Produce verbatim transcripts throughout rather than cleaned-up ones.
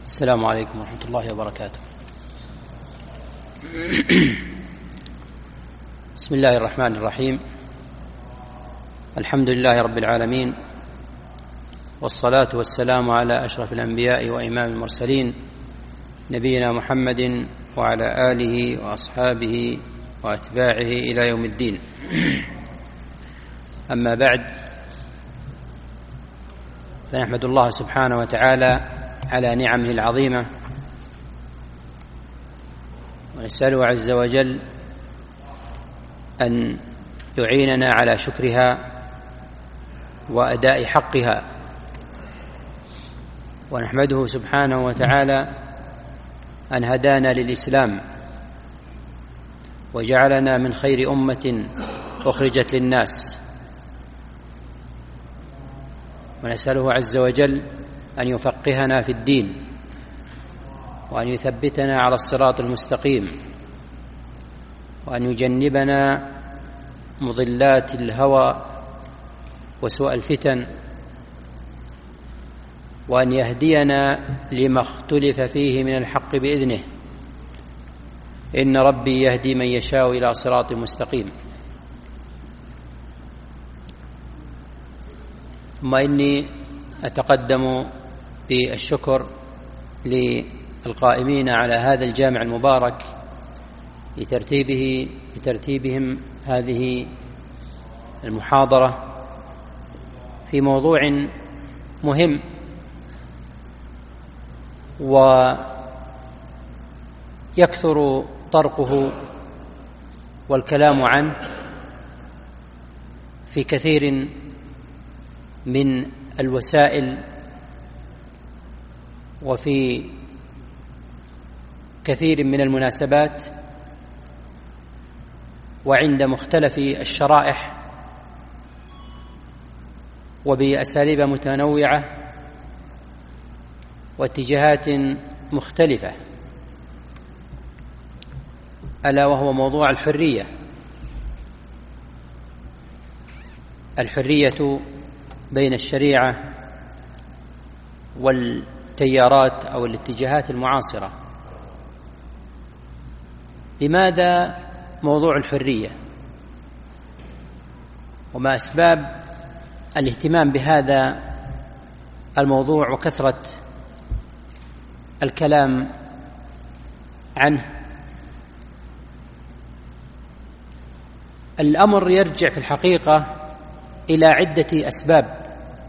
السلام عليكم ورحمة الله وبركاته. بسم الله الرحمن الرحيم. الحمد لله رب العالمين، والصلاة والسلام على أشرف الأنبياء وإمام المرسلين نبينا محمد وعلى آله وأصحابه وأتباعه إلى يوم الدين. أما بعد، فنحمد الله سبحانه وتعالى على نعمه العظيمة، ونسأله عز وجل أن يعيننا على شكرها وأداء حقها، ونحمده سبحانه وتعالى أن هدانا للإسلام وجعلنا من خير أمة أخرجت للناس، ونسأله عز وجل أن يفقهنا في الدين وأن يثبتنا على الصراط المستقيم، وأن يجنبنا مضلات الهوى وسوء الفتن، وأن يهدينا لما اختلف فيه من الحق بإذنه، إن ربي يهدي من يشاء إلى صراط مستقيم. ثم إني أتقدم بالشكر للقائمين على هذا الجامع المبارك لترتيبه لترتيبهم هذه المحاضرة في موضوع مهم ويكثر طرقه والكلام عنه في كثير من الوسائل وفي كثير من المناسبات وعند مختلف الشرائح وبأساليب متنوعة واتجاهات مختلفة، ألا وهو موضوع الحرية. الحرية بين الشريعة والتيارات أو الاتجاهات المعاصرة. لماذا موضوع الحرية؟ وما أسباب الاهتمام بهذا الموضوع وكثرة الكلام عنه؟ الأمر يرجع في الحقيقة إلى عدة أسباب،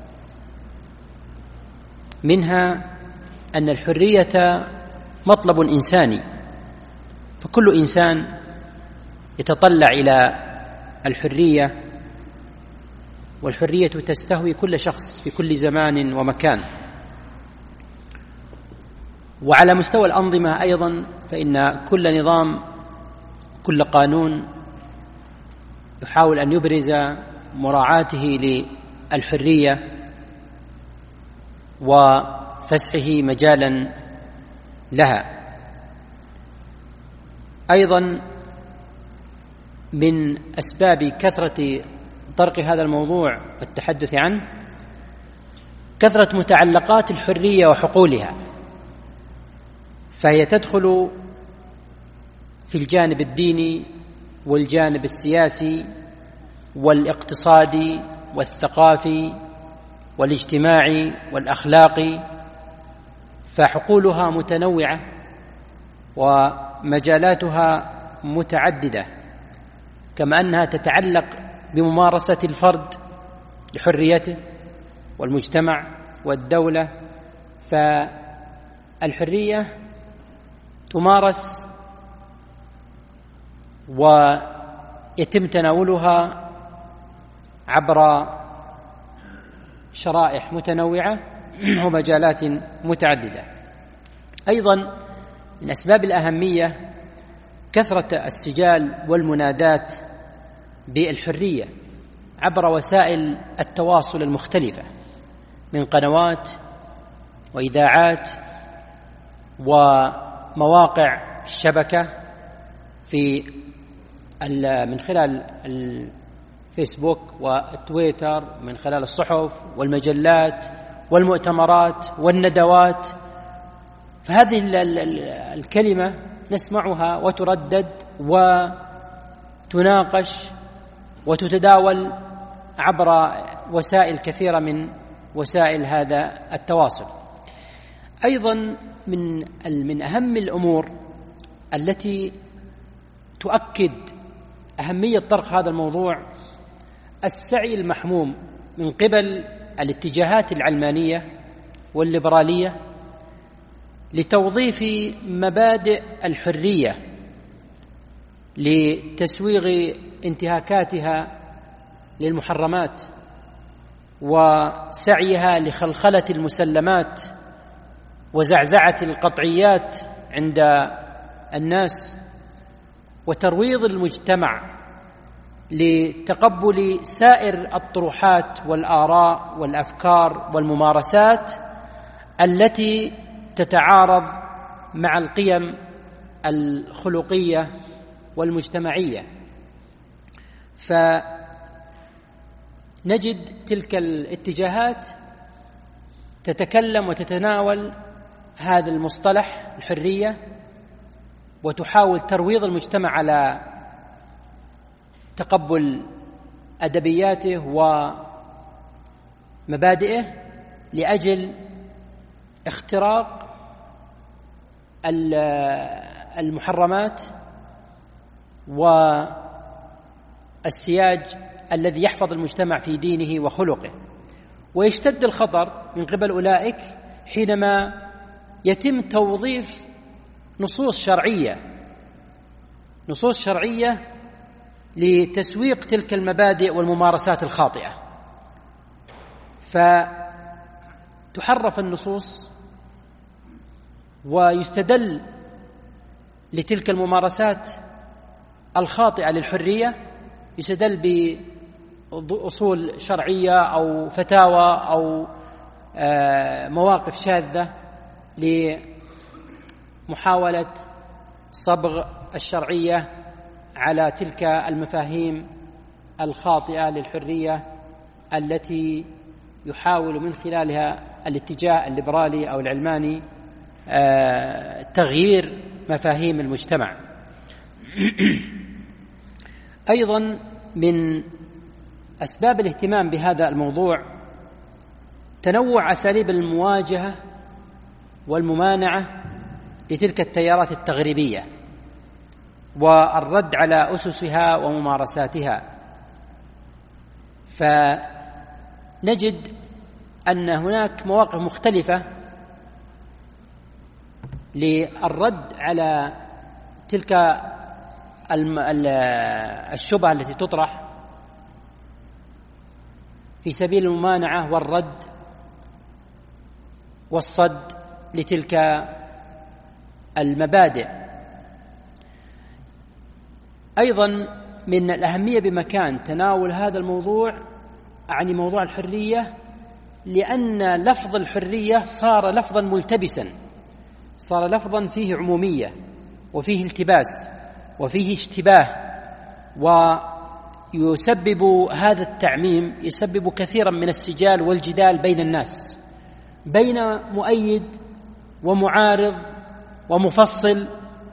منها أن الحرية مطلب إنساني، فكل إنسان يتطلع إلى الحرية، والحرية تستهوي كل شخص في كل زمان ومكان. وعلى مستوى الأنظمة أيضا، فإن كل نظام كل قانون يحاول أن يبرز مراعاته للحرية وفسحه مجالا لها. أيضا من أسباب كثرة طرق هذا الموضوع والتحدث عنه كثرة متعلقات الحرية وحقولها، فهي تدخل في الجانب الديني والجانب السياسي والاقتصادي والثقافي والاجتماعي والأخلاقي، فحقولها متنوعة ومجالاتها متعددة، كما أنها تتعلق بممارسة الفرد لحريته والمجتمع والدولة. فالحرية تمارس ويتم تناولها عبر شرائح متنوعة ومجالات متعددة. أيضا من أسباب الأهمية كثرة السجال والمنادات بالحرية عبر وسائل التواصل المختلفة من قنوات وإذاعات ومواقع الشبكة، في من خلال الفيسبوك والتويتر، من خلال الصحف والمجلات والمؤتمرات والندوات فهذه الكلمة نسمعها وتردد وتناقش وتتداول عبر وسائل كثيرة من وسائل هذا التواصل. أيضا من من أهم الأمور التي تؤكد أهمية طرح هذا الموضوع السعي المحموم من قبل الاتجاهات العلمانية والليبرالية لتوظيف مبادئ الحرية لتسويغ انتهاكاتها للمحرمات وسعيها لخلخلة المسلمات وزعزعة القطعيات عند الناس وترويض المجتمع لتقبل سائر الطروحات والآراء والأفكار والممارسات التي تتعارض مع القيم الخلقية والمجتمعية. فنجد تلك الاتجاهات تتكلم وتتناول هذا المصطلح الحرية وتحاول ترويض المجتمع على تقبل أدبياته ومبادئه لأجل اختراق المحرمات والسياج الذي يحفظ المجتمع في دينه وخلقه. ويشتد الخطر من قبل أولئك حينما يتم توظيف نصوص شرعية نصوص شرعية لتسويق تلك المبادئ والممارسات الخاطئة، فتحرف النصوص ويستدل لتلك الممارسات الخاطئة للحرية، يستدل بأصول شرعية أو فتاوى أو مواقف شاذة لمحاولة صبغ الشرعية على تلك المفاهيم الخاطئة للحرية التي يحاول من خلالها الاتجاه الليبرالي أو العلماني تغيير مفاهيم المجتمع. أيضا من أسباب الاهتمام بهذا الموضوع تنوع أساليب المواجهة والممانعة لتلك التيارات التغريبية والرد على أسسها وممارساتها. فنجد أن هناك مواقف مختلفة للرد على تلك الشبهة التي تطرح في سبيل الممانعة والرد والصد لتلك المبادئ. أيضا من الأهمية بمكان تناول هذا الموضوع عن موضوع الحرية، لأن لفظ الحرية صار لفظا ملتبسا، صار لفظا فيه عمومية وفيه التباس وفيه اشتباه، ويسبب هذا التعميم يسبب كثيرا من السجال والجدال بين الناس، بين مؤيد ومعارض ومفصل،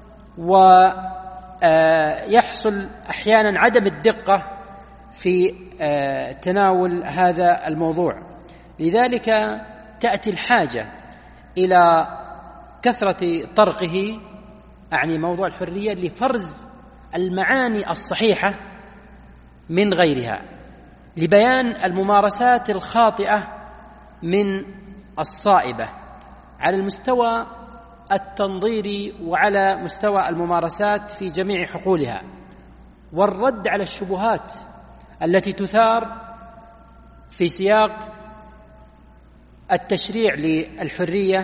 ويحصل أحيانا عدم الدقة في تناول هذا الموضوع. لذلك تأتي الحاجة إلى كثرة طرقه، أعني موضوع الحرية، لفرز المعاني الصحيحة من غيرها، لبيان الممارسات الخاطئة من الصائبة على المستوى التنظيري وعلى مستوى الممارسات في جميع حقولها، والرد على الشبهات التي تثار في سياق التشريع للحرية.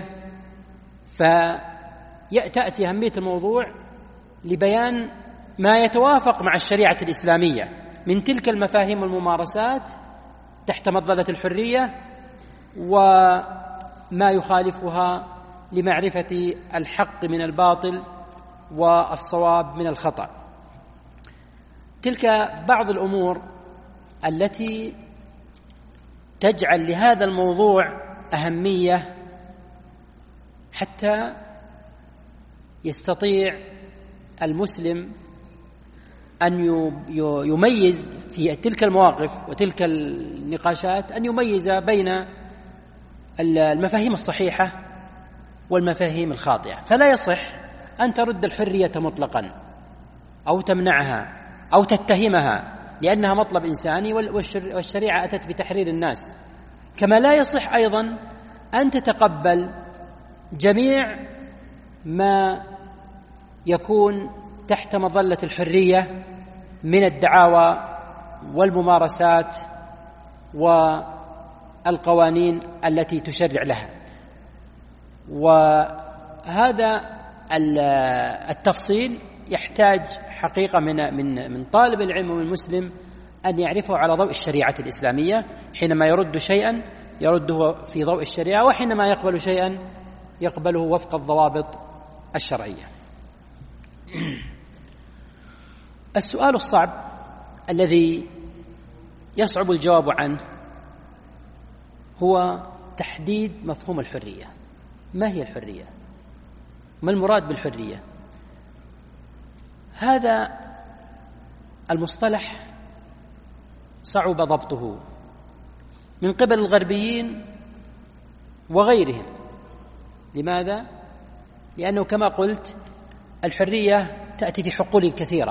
فتأتي أهمية الموضوع لبيان ما يتوافق مع الشريعة الإسلامية من تلك المفاهيم والممارسات تحت مظلة الحرية، وما يخالفها لمعرفة الحق من الباطل والصواب من الخطأ. تلك بعض الأمور التي تجعل لهذا الموضوع أهمية حتى يستطيع المسلم أن يميز في تلك المواقف وتلك النقاشات، أن يميز بين المفاهيم الصحيحة والمفاهيم الخاطئة. فلا يصح أن ترد الحرية مطلقا أو تمنعها أو تتهمها لأنها مطلب إنساني والشريعة أتت بتحرير الناس. كما لا يصح أيضا أن تتقبل جميع ما يكون تحت مظلة الحرية من الدعاوى والممارسات والقوانين التي تشرع لها. وهذا التفصيل يحتاج حقيقة من من من طالب العلم والمسلم أن يعرفه على ضوء الشريعة الإسلامية. حينما يرد شيئا يرده في ضوء الشريعة، وحينما يقبل شيئا يقبله وفق الضوابط الشرعية. السؤال الصعب الذي يصعب الجواب عنه هو تحديد مفهوم الحرية. ما هي الحرية؟ ما المراد بالحرية؟ هذا المصطلح صعب ضبطه من قبل الغربيين وغيرهم. لماذا؟ لأنه كما قلت الحرية تأتي في حقول كثيرة،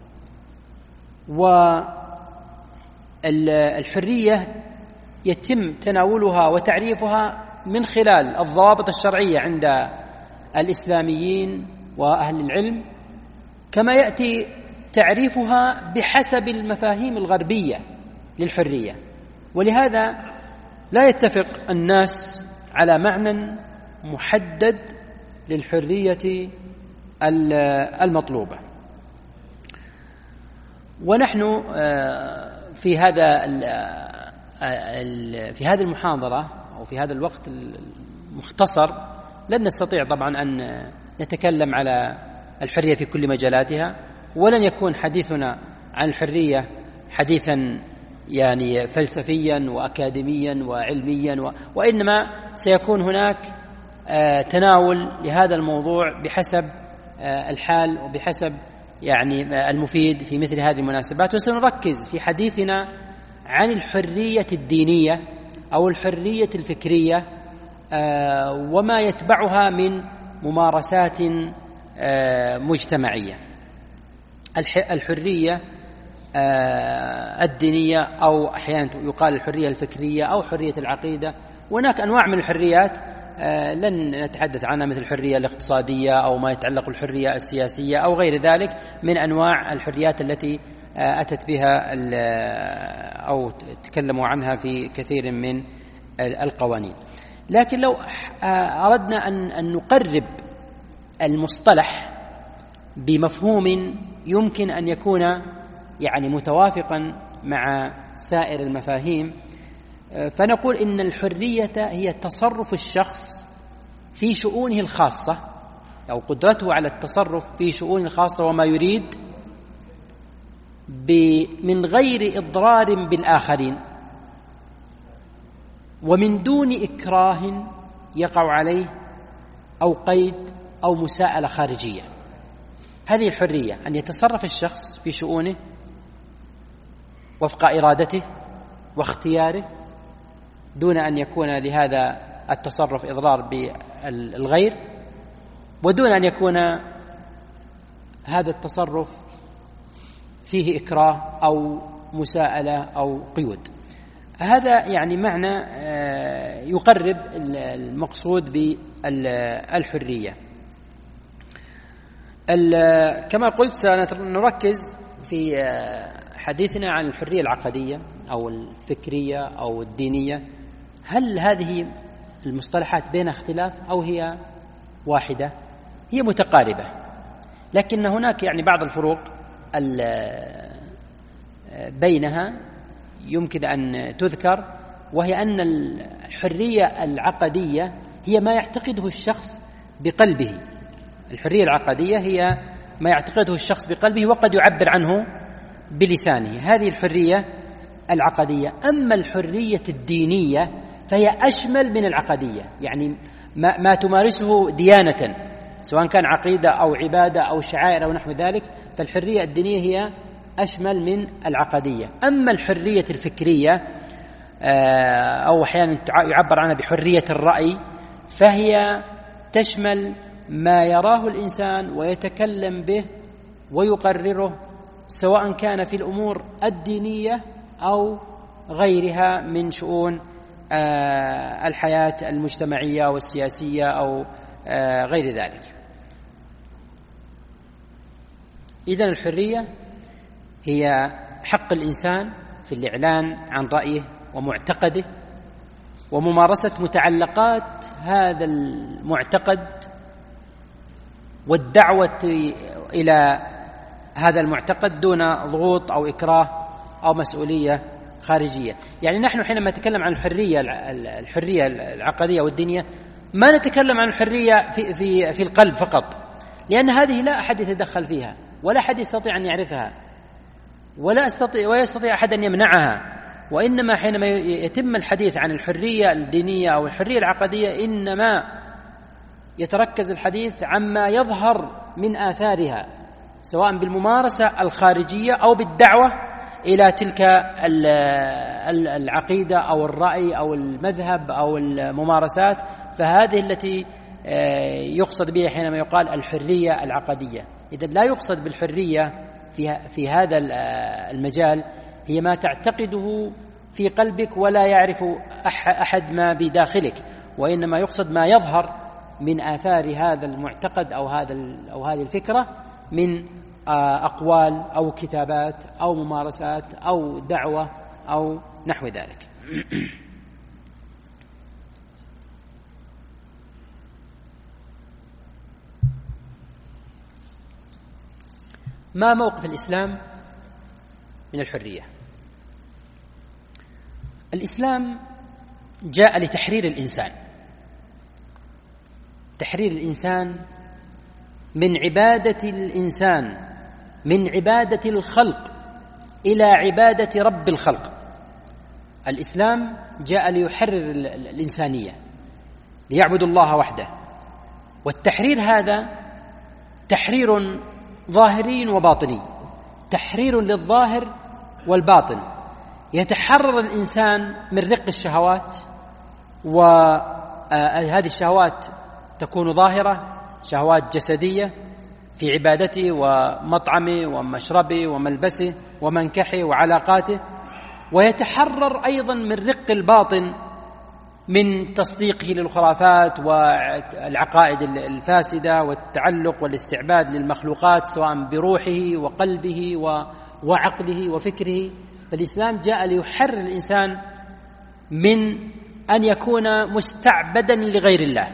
والحرية يتم تناولها وتعريفها من خلال الضوابط الشرعية عند الإسلاميين وأهل العلم، كما يأتي تعريفها بحسب المفاهيم الغربية للحرية. ولهذا لا يتفق الناس على معنى محدد للحرية المطلوبة. ونحن في هذا في هذه المحاضرة أو في هذا الوقت المختصر لن نستطيع طبعا أن نتكلم على الحرية في كل مجالاتها، ولن يكون حديثنا عن الحرية حديثا يعني فلسفيا وأكاديميا وعلميا و... وإنما سيكون هناك تناول لهذا الموضوع بحسب الحال وبحسب يعني المفيد في مثل هذه المناسبات. وسنركز في حديثنا عن الحرية الدينية أو الحرية الفكرية وما يتبعها من ممارسات مجتمعية. الحرية الدينية أو أحيانا يقال الحرية الفكرية أو حرية العقيدة، وهناك أنواع من الحريات لن نتحدث عنها مثل الحرية الاقتصادية أو ما يتعلق بالحرية السياسية أو غير ذلك من أنواع الحريات التي أتت بها أو تكلموا عنها في كثير من القوانين. لكن لو أردنا أن نقرب المصطلح بمفهوم يمكن أن يكون يعني متوافقا مع سائر المفاهيم، فنقول إن الحرية هي تصرف الشخص في شؤونه الخاصة أو قدرته على التصرف في شؤونه الخاصة وما يريد من غير إضرار بالآخرين ومن دون إكراه يقع عليه أو قيد أو مساءلة خارجية. هذه الحرية، أن يتصرف الشخص في شؤونه وفق إرادته واختياره دون أن يكون لهذا التصرف إضرار بالغير، ودون أن يكون هذا التصرف فيه إكراه أو مساءلة أو قيود. هذا يعني معنى يقرب المقصود بالحرية. كما قلت سنركز في حديثنا عن الحرية العقدية أو الفكرية أو الدينية. هل هذه المصطلحات بين اختلاف أو هي واحدة؟ هي متقاربة، لكن هناك يعني بعض الفروق بينها يمكن أن تذكر، وهي أن الحرية العقدية هي ما يعتقده الشخص بقلبه. الحرية العقدية هي ما يعتقده الشخص بقلبه وقد يعبر عنه بلسانه، هذه الحرية العقدية. أما الحرية الدينية فهي أشمل من العقدية، يعني ما, ما تمارسه ديانة سواء كان عقيدة أو عبادة أو شعائر أو نحو ذلك، فالحرية الدينية هي أشمل من العقدية. أما الحرية الفكرية أو أحيانا يعبر عنها بحرية الرأي، فهي تشمل ما يراه الإنسان ويتكلم به ويقرره، سواء كان في الأمور الدينية أو غيرها من شؤون الحياة المجتمعية والسياسية أو غير ذلك. إذن الحرية هي حق الإنسان في الإعلان عن رأيه ومعتقده وممارسة متعلقات هذا المعتقد والدعوة إلى هذا المعتقد دون ضغوط أو إكراه أو مسؤولية خارجية. يعني نحن حينما نتكلم عن الحرية الحرية العقدية والدينية ما نتكلم عن الحرية في في في القلب فقط، لأن هذه لا أحد يتدخل فيها ولا أحد يستطيع أن يعرفها ولا يستطيع ويستطيع أحد أن يمنعها. وإنما حينما يتم الحديث عن الحرية الدينية أو الحرية العقدية إنما يتركز الحديث عما يظهر من آثارها، سواء بالممارسة الخارجية أو بالدعوة إلى تلك العقيدة أو الرأي أو المذهب أو الممارسات. فهذه التي يقصد بها حينما يقال الحرية العقدية. إذن لا يقصد بالحرية في هذا المجال هي ما تعتقده في قلبك ولا يعرف أحد ما بداخلك، وإنما يقصد ما يظهر من آثار هذا المعتقد أو هذا أو هذه الفكرة من أقوال أو كتابات أو ممارسات أو دعوة أو نحو ذلك. ما موقف الإسلام من الحرية؟ الإسلام جاء لتحرير الإنسان، تحرير الإنسان من عبادة الإنسان، من عبادة الخلق إلى عبادة رب الخلق. الإسلام جاء ليحرر الإنسانية ليعبدوا الله وحده، والتحرير هذا تحرير ظاهري وباطني، تحرير للظاهر والباطن. يتحرر الإنسان من رق الشهوات، وهذه الشهوات تكون ظاهرة، شهوات جسدية في عبادته ومطعمه ومشربه وملبسه ومنكحه وعلاقاته، ويتحرر أيضا من رق الباطن من تصديقه للخرافات والعقائد الفاسدة والتعلق والاستعباد للمخلوقات سواء بروحه وقلبه وعقله وفكره. فالإسلام جاء ليحرر الإنسان من أن يكون مستعبدا لغير الله.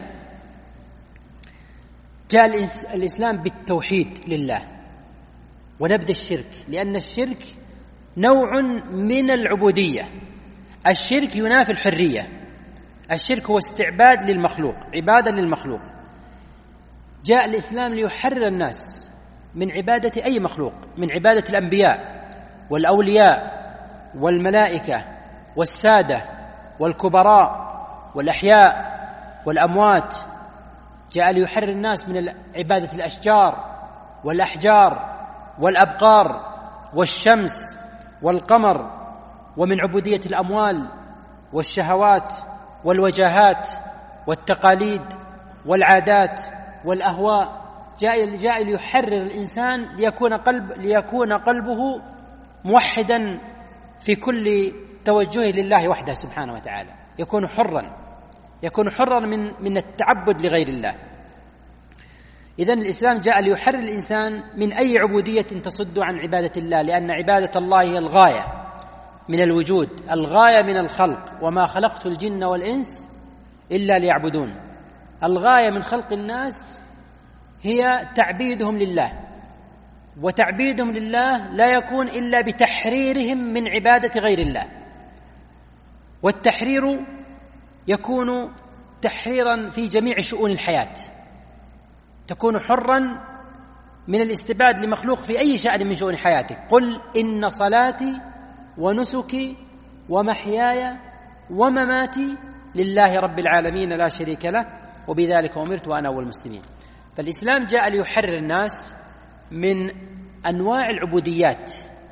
جاء الإسلام بالتوحيد لله ونبذ الشرك، لأن الشرك نوع من العبودية. الشرك ينافي الحرية، الشرك هو استعباد للمخلوق، عبادة للمخلوق. جاء الإسلام ليحرر الناس من عبادة أي مخلوق، من عبادة الأنبياء والأولياء والملائكة والسادة والكبراء والأحياء والأموات. جاء ليحرر الناس من عبادة الأشجار والأحجار والأبقار والشمس والقمر، ومن عبودية الأموال والشهوات والوجاهات والتقاليد والعادات والأهواء. جاء جاء ليحرر الإنسان ليكون قلب ليكون قلبه موحدا في كل توجهه لله وحده سبحانه وتعالى، يكون حرا يكون حرا من من التعبد لغير الله. إذن الإسلام جاء ليحرر الإنسان من أي عبودية تصد عن عبادة الله، لأن عبادة الله هي الغاية من الوجود، الغاية من الخلق، وما خلقت الجن والإنس إلا ليعبدون. الغاية من خلق الناس هي تعبيدهم لله، وتعبيدهم لله لا يكون إلا بتحريرهم من عبادة غير الله. والتحرير يكون تحريرا في جميع شؤون الحياة، تكون حرا من الاستباد لمخلوق في أي شأن من شؤون حياتك. قل إن صلاتي ونسكي ومحياي ومماتي لله رب العالمين لا شريك له وبذلك أمرت وأنا أول المسلمين. فالإسلام جاء ليحرر الناس من أنواع العبوديات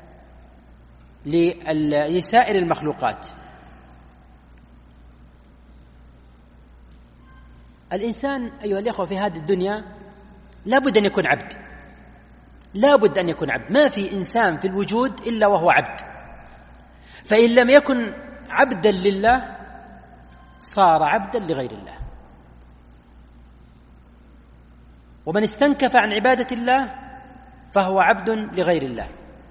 لسائر المخلوقات. الإنسان أيها الأخوة في هذه الدنيا لا بد أن يكون عبد، لا بد أن يكون عبد. ما في إنسان في الوجود إلا وهو عبد، فإن لم يكن عبدا لله صار عبدا لغير الله. ومن استنكف عن عبادة الله فهو عبد لغير الله.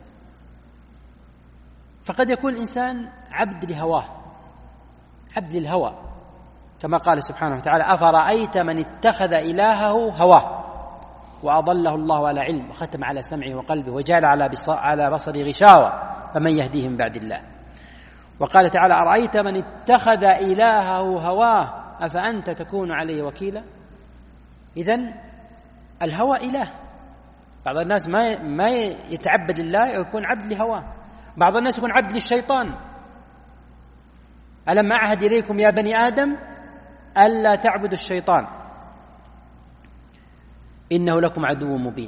فقد يكون الإنسان عبد لهواه، عبد للهوى، كما قال سبحانه وتعالى: أفرأيت من اتخذ إلهه هواه وأضله الله على علم وختم على سمعه وقلبه وجعل على بصره غشاوة فمن يهديه من بعد الله. وقال تعالى: أرأيت من اتخذ إلهه هواه أفأنت تكون عليه وكيلا. إذن الهوى إله. بعض الناس ما ما يتعبد لله يكون عبد لهواه، بعض الناس يكون عبد للشيطان. ألم أعهد إليكم يا بني آدم ألا تعبدوا الشيطان إنه لكم عدو مبين.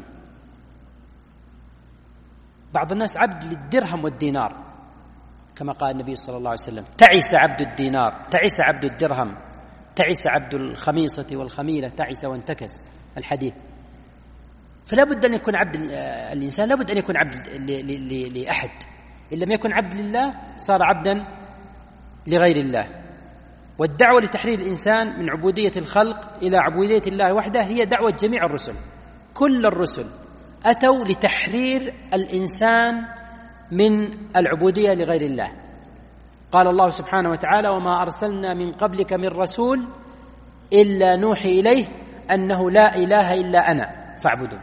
بعض الناس عبد للدرهم والدينار، كما قال النبي صلى الله عليه وسلم: تعس عبد الدينار، تعس عبد الدرهم، تعس عبد الخميصة والخميلة، تعس وانتكس الحديث. فلا بد أن يكون عبد الإنسان، لا بد أن يكون عبد لأحد. إن لم يكن عبد لله صار عبدا لغير الله. والدعوة لتحرير الإنسان من عبودية الخلق إلى عبودية الله وحده هي دعوة جميع الرسل. كل الرسل أتوا لتحرير الإنسان من العبودية لغير الله. قال الله سبحانه وتعالى: وما أرسلنا من قبلك من رسول إلا نوحي إليه أنه لا إله إلا أنا فاعبدون.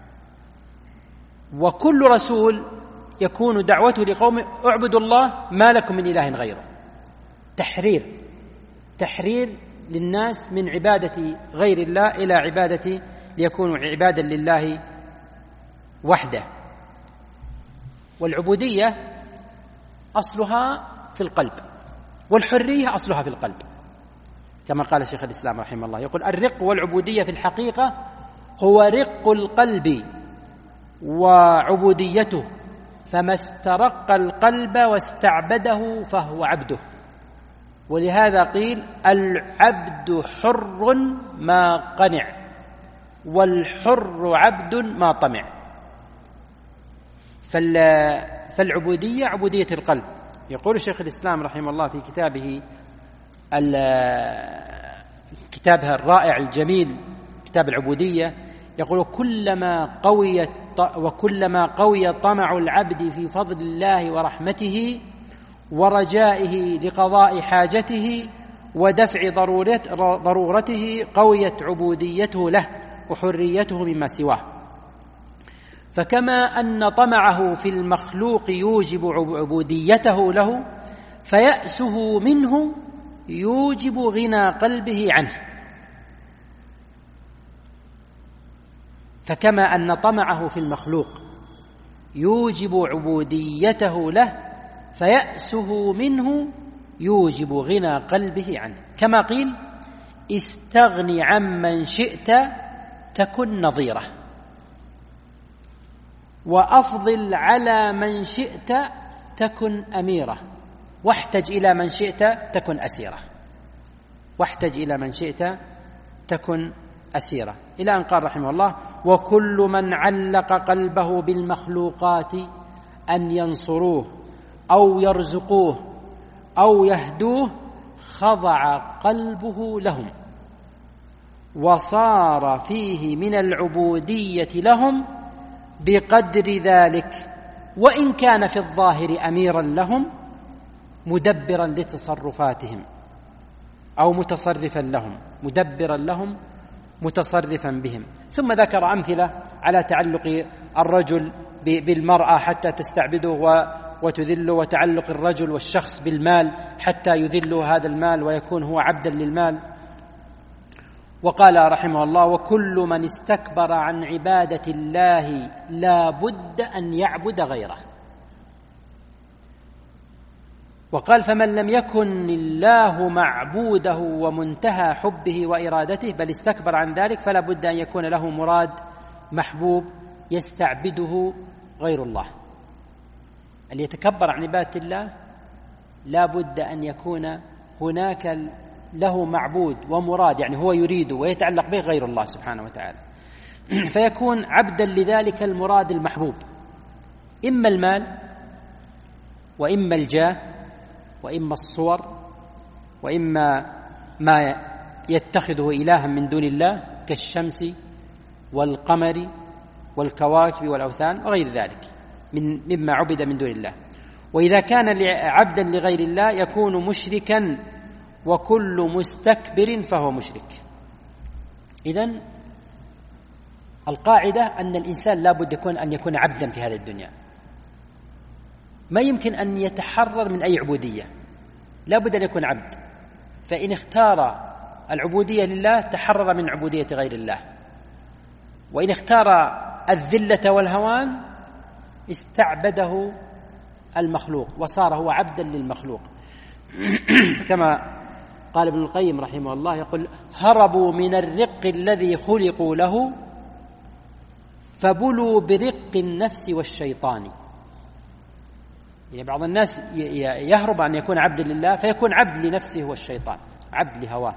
وكل رسول يكون دعوته لقوم: اعبدوا الله ما لكم من إله غيره. تحرير تحرير للناس من عبادة غير الله إلى عبادة ليكونوا عبادا لله وحده. والعبودية أصلها في القلب، والحرية أصلها في القلب، كما قال شيخ الإسلام رحمه الله، يقول: الرق والعبودية في الحقيقة هو رق القلب وعبوديته، فما استرق القلب واستعبده فهو عبده. ولهذا قيل: العبد حر ما قنع، والحر عبد ما طمع. فالعبودية عبودية القلب. يقول شيخ الإسلام رحمه الله في كتابه كتابها الرائع الجميل كتاب العبودية، يقول: كلما قويت وكلما قوي طمع العبد في فضل الله ورحمته ورجائه لقضاء حاجته ودفع ضرورته قويت عبوديته له وحريته مما سواه. فكما أن طمعه في المخلوق يوجب عبوديته له، فيأسه منه يوجب غنى قلبه عنه. فكما أن طمعه في المخلوق يوجب عبوديته له، فيأسه منه يوجب غنى قلبه عنه. كما قيل: استغن عمن شئت تكن نظيره، وأفضل على من شئت تكن أميره، واحتج إلى من شئت تكن أسيره، واحتج إلى من شئت تكن أسيره، إلى أن قال رحمه الله: وكل من علق قلبه بالمخلوقات أن ينصروه أو يرزقوه أو يهدوه خضع قلبه لهم، وصار فيه من العبودية لهم بقدر ذلك، وإن كان في الظاهر أميرا لهم مدبرا لتصرفاتهم، أو متصرفا لهم مدبرا لهم متصرفا بهم. ثم ذكر أمثلة على تعلق الرجل بالمرأة حتى تستعبده وتذله، وتعلق الرجل والشخص بالمال حتى يذله هذا المال ويكون هو عبدا للمال. وقال رحمه الله: وكل من استكبر عن عبادة الله لا بد أن يعبد غيره. وقال فمن لم يكن الله معبوده ومنتهى حبه وإرادته بل استكبر عن ذلك فلا بد أن يكون له مراد محبوب يستعبده غير الله. اللي يتكبر عن عبادة الله لا بد أن يكون هناك له معبود ومراد، يعني هو يريده ويتعلق به غير الله سبحانه وتعالى، فيكون عبدا لذلك المراد المحبوب، إما المال وإما الجاه وإما الصور وإما ما يتخذه إلها من دون الله كالشمس والقمر والكواكب والأوثان وغير ذلك من مما عبد من دون الله. وإذا كان عبدا لغير الله يكون مشركا، وكل مستكبر فهو مشرك. إذن القاعدة أن الإنسان لا بد يكون أن يكون عبدا في هذه الدنيا، ما يمكن أن يتحرر من أي عبودية، لا بد أن يكون عبد. فإن اختار العبودية لله تحرر من عبودية غير الله، وإن اختار الذلة والهوان استعبده المخلوق وصار هو عبدا للمخلوق. كما قال ابن القيم رحمه الله يقول هربوا من الرق الذي خلقوا له فبلوا برق النفس والشيطان. يعني بعض الناس يهرب أن يكون عبد لله فيكون عبد لنفسه والشيطان، عبد لهواه.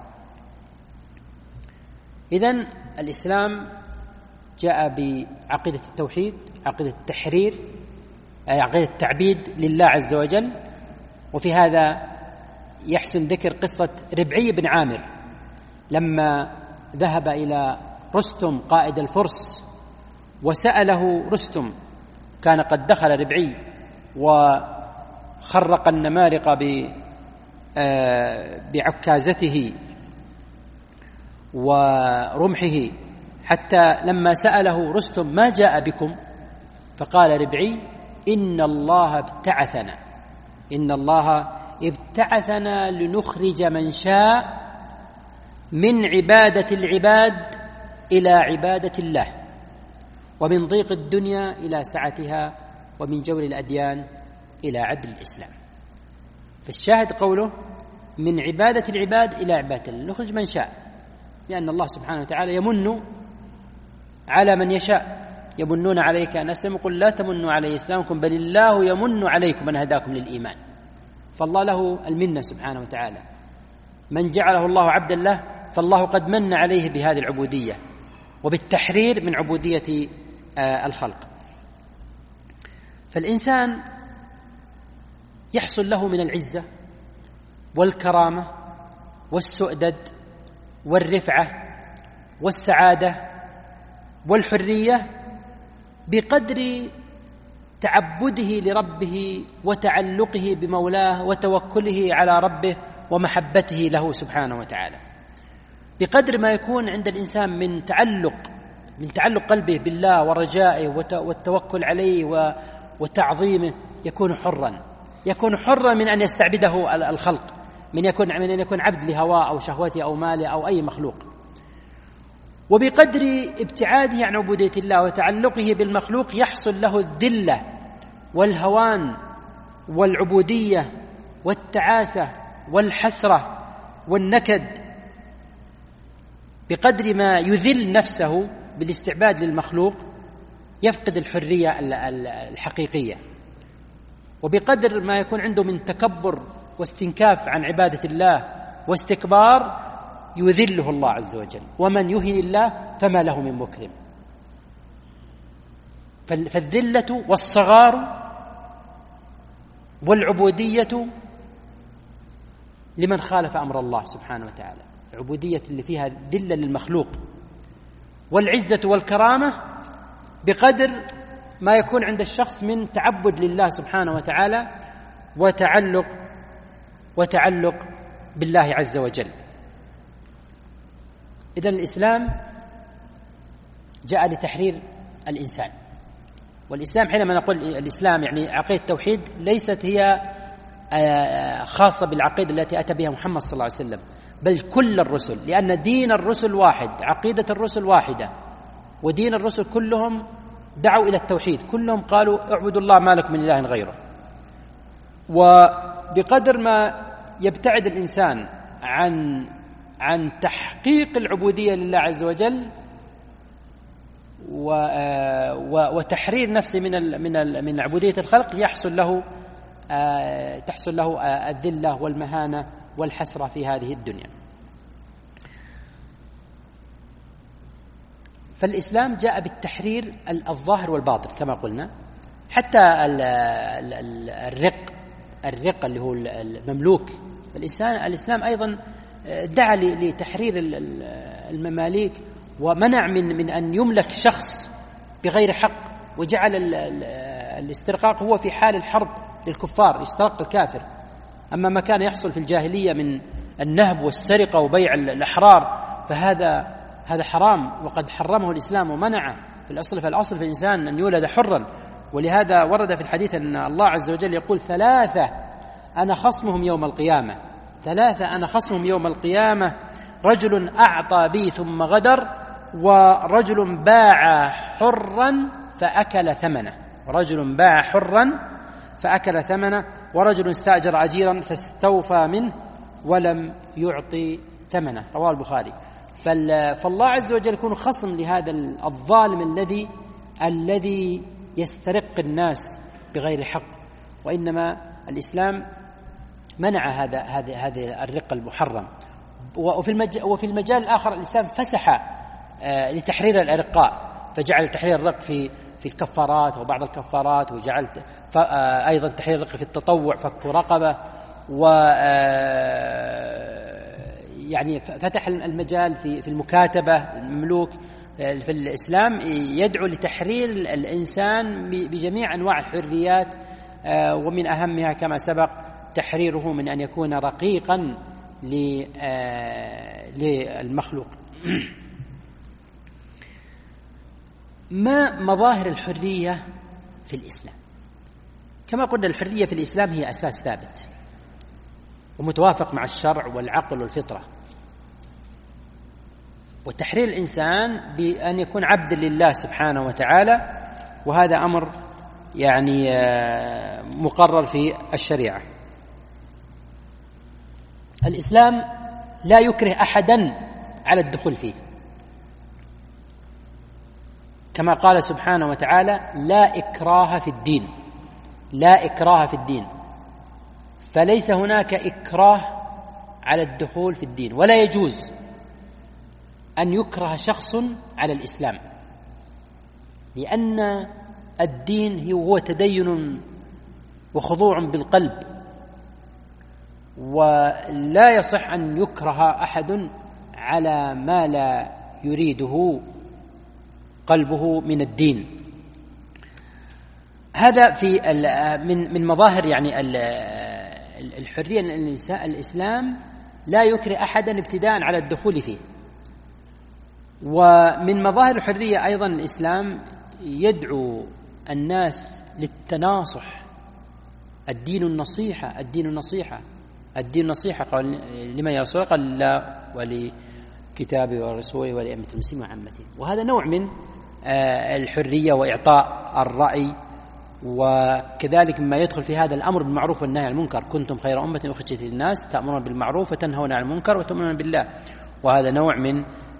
إذن الإسلام جاء بعقيدة التوحيد، عقيدة التحرير، عقيدة التعبيد لله عز وجل. وفي هذا يحسن ذكر قصة ربعي بن عامر لما ذهب إلى رستم قائد الفرس وسأله رستم، كان قد دخل ربعي وخرق النمارق بعكازته ورمحه، حتى لما سأله رستم ما جاء بكم فقال ربعي إن الله ابتعثنا إن الله ابتعثنا لنخرج من شاء من عبادة العباد إلى عبادة الله، ومن ضيق الدنيا إلى سعتها، ومن جور الأديان إلى عدل الإسلام. فالشاهد قوله من عبادة العباد إلى عبادة الله، نخرج من شاء، لأن الله سبحانه وتعالى يمن على من يشاء. يمنون عليك أن أسلموا قل لا تمنوا علي إسلامكم بل الله يمن عليكم أن هداكم للإيمان. فالله له المنة سبحانه وتعالى، من جعله الله عبدا له فالله قد من عليه بهذه العبودية وبالتحرير من عبودية الخلق. فالإنسان يحصل له من العزة والكرامة والسؤدد والرفعة والسعادة والحرية بقدر تعبده لربه وتعلقه بمولاه وتوكله على ربه ومحبته له سبحانه وتعالى. بقدر ما يكون عند الإنسان من تعلق من تعلق قلبه بالله ورجائه والتوكل عليه وتعظيمه يكون حرا يكون حرا من أن يستعبده الخلق، من يكون من أن يكون عبد لهواه أو شهوته أو ماله أو أي مخلوق. وبقدر ابتعاده عن عبودية الله وتعلقه بالمخلوق يحصل له الذلة والهوان والعبودية والتعاسة والحسرة والنكد. بقدر ما يذل نفسه بالاستعباد للمخلوق يفقد الحرية الحقيقية، وبقدر ما يكون عنده من تكبر واستنكاف عن عبادة الله واستكبار يذله الله عز وجل، ومن يهن الله فما له من مكرم. فالذلة والصغار والعبودية لمن خالف أمر الله سبحانه وتعالى، العبودية اللي فيها ذلة للمخلوق، والعزة والكرامة بقدر ما يكون عند الشخص من تعبد لله سبحانه وتعالى وتعلق وتعلق بالله عز وجل. إذن الإسلام جاء لتحرير الإنسان. والإسلام حينما نقول الإسلام يعني عقيدة التوحيد ليست هي خاصة بالعقيدة التي أتى بها محمد صلى الله عليه وسلم، بل كل الرسل، لأن دين الرسل واحد، عقيدة الرسل واحدة، ودين الرسل كلهم دعوا إلى التوحيد، كلهم قالوا اعبدوا الله ما لكم من إله غيره. و وبقدر ما يبتعد الإنسان عن عن تحقيق العبودية لله عز وجل وتحرير نفسه من من من عبودية الخلق، يحصل له تحصل له الذلة والمهانة والحسرة في هذه الدنيا. فالإسلام جاء بالتحرير الظاهر والباطن كما قلنا، حتى الرق الرق اللي هو المملوك. الإنسان الإسلام أيضا دعا لتحرير المماليك، ومنع من من أن يملك شخص بغير حق، وجعل الاسترقاق هو في حال الحرب للكفار، يسترق الكافر. أما ما كان يحصل في الجاهلية من النهب والسرقة وبيع الأحرار فهذا هذا حرام، وقد حرمه الإسلام ومنعه. في الأصل فالأصل في الإنسان أن يولد حرا، ولهذا ورد في الحديث أن الله عز وجل يقول ثلاثة أنا خصمهم يوم القيامة، ثلاثة أنا خصمهم يوم القيامة: رجل أعطى بي ثم غدر، ورجل باع حرا فأكل ثمنه، ورجل باع حرا فأكل ثمنه، ورجل استأجر أجيرا فاستوفى منه ولم يعطي ثمنه. رواه البخاري. فالله عز وجل يكون خصم لهذا الظالم الذي الذي يسترق الناس بغير حق، وإنما الإسلام منع هذا هذا هذا الرق المحرم. وفي المجال وفي المجال الآخر الإسلام فسح لتحرير الأرقاء، فجعل تحرير الرق في في الكفارات وبعض الكفارات، وجعل أيضا تحرير الرق في التطوع فك رقبة، و يعني فتح المجال في في المكاتبة المملوك. في الإسلام يدعو لتحرير الإنسان بجميع أنواع الحريات، ومن أهمها كما سبق تحريره من أن يكون رقيقا للمخلوق. ما مظاهر الحرية في الإسلام؟ كما قلنا الحرية في الإسلام هي أساس ثابت ومتوافق مع الشرع والعقل والفطرة، وتحرير الإنسان بأن يكون عبد لله سبحانه وتعالى، وهذا أمر يعني مقرر في الشريعة. الإسلام لا يكره أحدا على الدخول فيه، كما قال سبحانه وتعالى: لا إكراه في الدين، لا إكراه في الدين. فليس هناك إكراه على الدخول في الدين، ولا يجوز أن يكره شخص على الإسلام، لأن الدين هو تدين وخضوع بالقلب، ولا يصح أن يكره أحد على ما لا يريده قلبه من الدين. هذا في من من مظاهر يعني الحرية. الإسلام لا يكره أحدا ابتداء على الدخول فيه. ومن مظاهر الحرية أيضا الإسلام يدعو الناس للتناصح. الدين النصيحة، الدين النصيحة، الدين النصيحة. قال لمن يا رسول؟ قال الله ولكتابه ورسوله ولأئمة المسلمين وعامته. وهذا نوع من الحرية وإعطاء الرأي. وكذلك مما يدخل في هذا الأمر بالمعروف والنهي عن المنكر: كنتم خير أمة أخرجت للناس تأمرون بالمعروف وتنهون عن المنكر وتؤمنون بالله. وهذا نوع من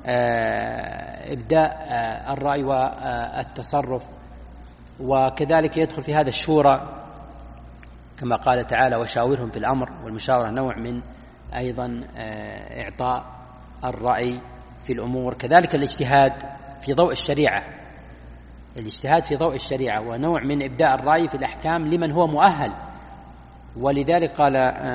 إبداء الرأي والتصرف. وكذلك يدخل في هذا الشورى كما قال تعالى: وشاورهم في الأمر. والمشاورة نوع من أيضا إعطاء الرأي في الأمور. كذلك الاجتهاد في ضوء الشريعة، الاجتهاد في ضوء الشريعة ونوع من إبداء الرأي في الأحكام لمن هو مؤهل. ولذلك قال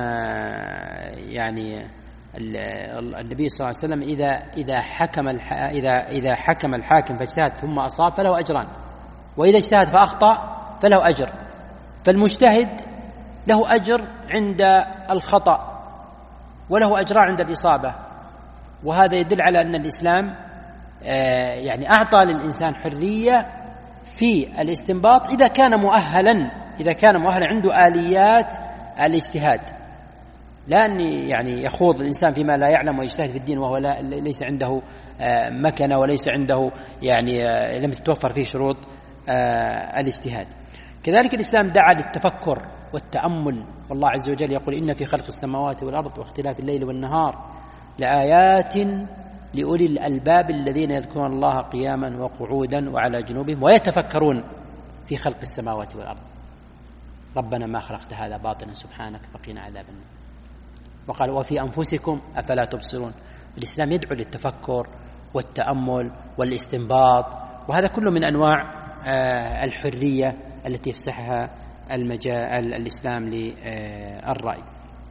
يعني النبي صلى الله عليه وسلم: إذا إذا حكم إذا إذا حكم الحاكم فاجتهد ثم أصاب فله أجران، وإذا اجتهد فأخطأ فله أجر. فالمجتهد له أجر عند الخطأ وله أجران عند الإصابة. وهذا يدل على أن الإسلام يعني أعطى للإنسان حرية في الاستنباط إذا كان مؤهلا، إذا كان مؤهلا عنده آليات الاجتهاد، لا أن يعني يخوض الإنسان فيما لا يعلم ويجتهد في الدين وهو لا ليس عنده مكنة وليس عنده يعني لم تتوفر فيه شروط الاجتهاد. كذلك الإسلام دعا للتفكر والتأمل، والله عز وجل يقول: إن في خلق السماوات والأرض واختلاف الليل والنهار لآيات لأولي الألباب الذين يذكرون الله قياما وقعودا وعلى جنوبهم ويتفكرون في خلق السماوات والأرض ربنا ما خلقت هذا باطلا سبحانك فقنا عذاب النار. وقال: وفي أنفسكم أفلا تبصرون. الإسلام يدعو للتفكر والتأمل والاستنباط، وهذا كله من أنواع الحرية التي يفسحها المجال الإسلام للرأي.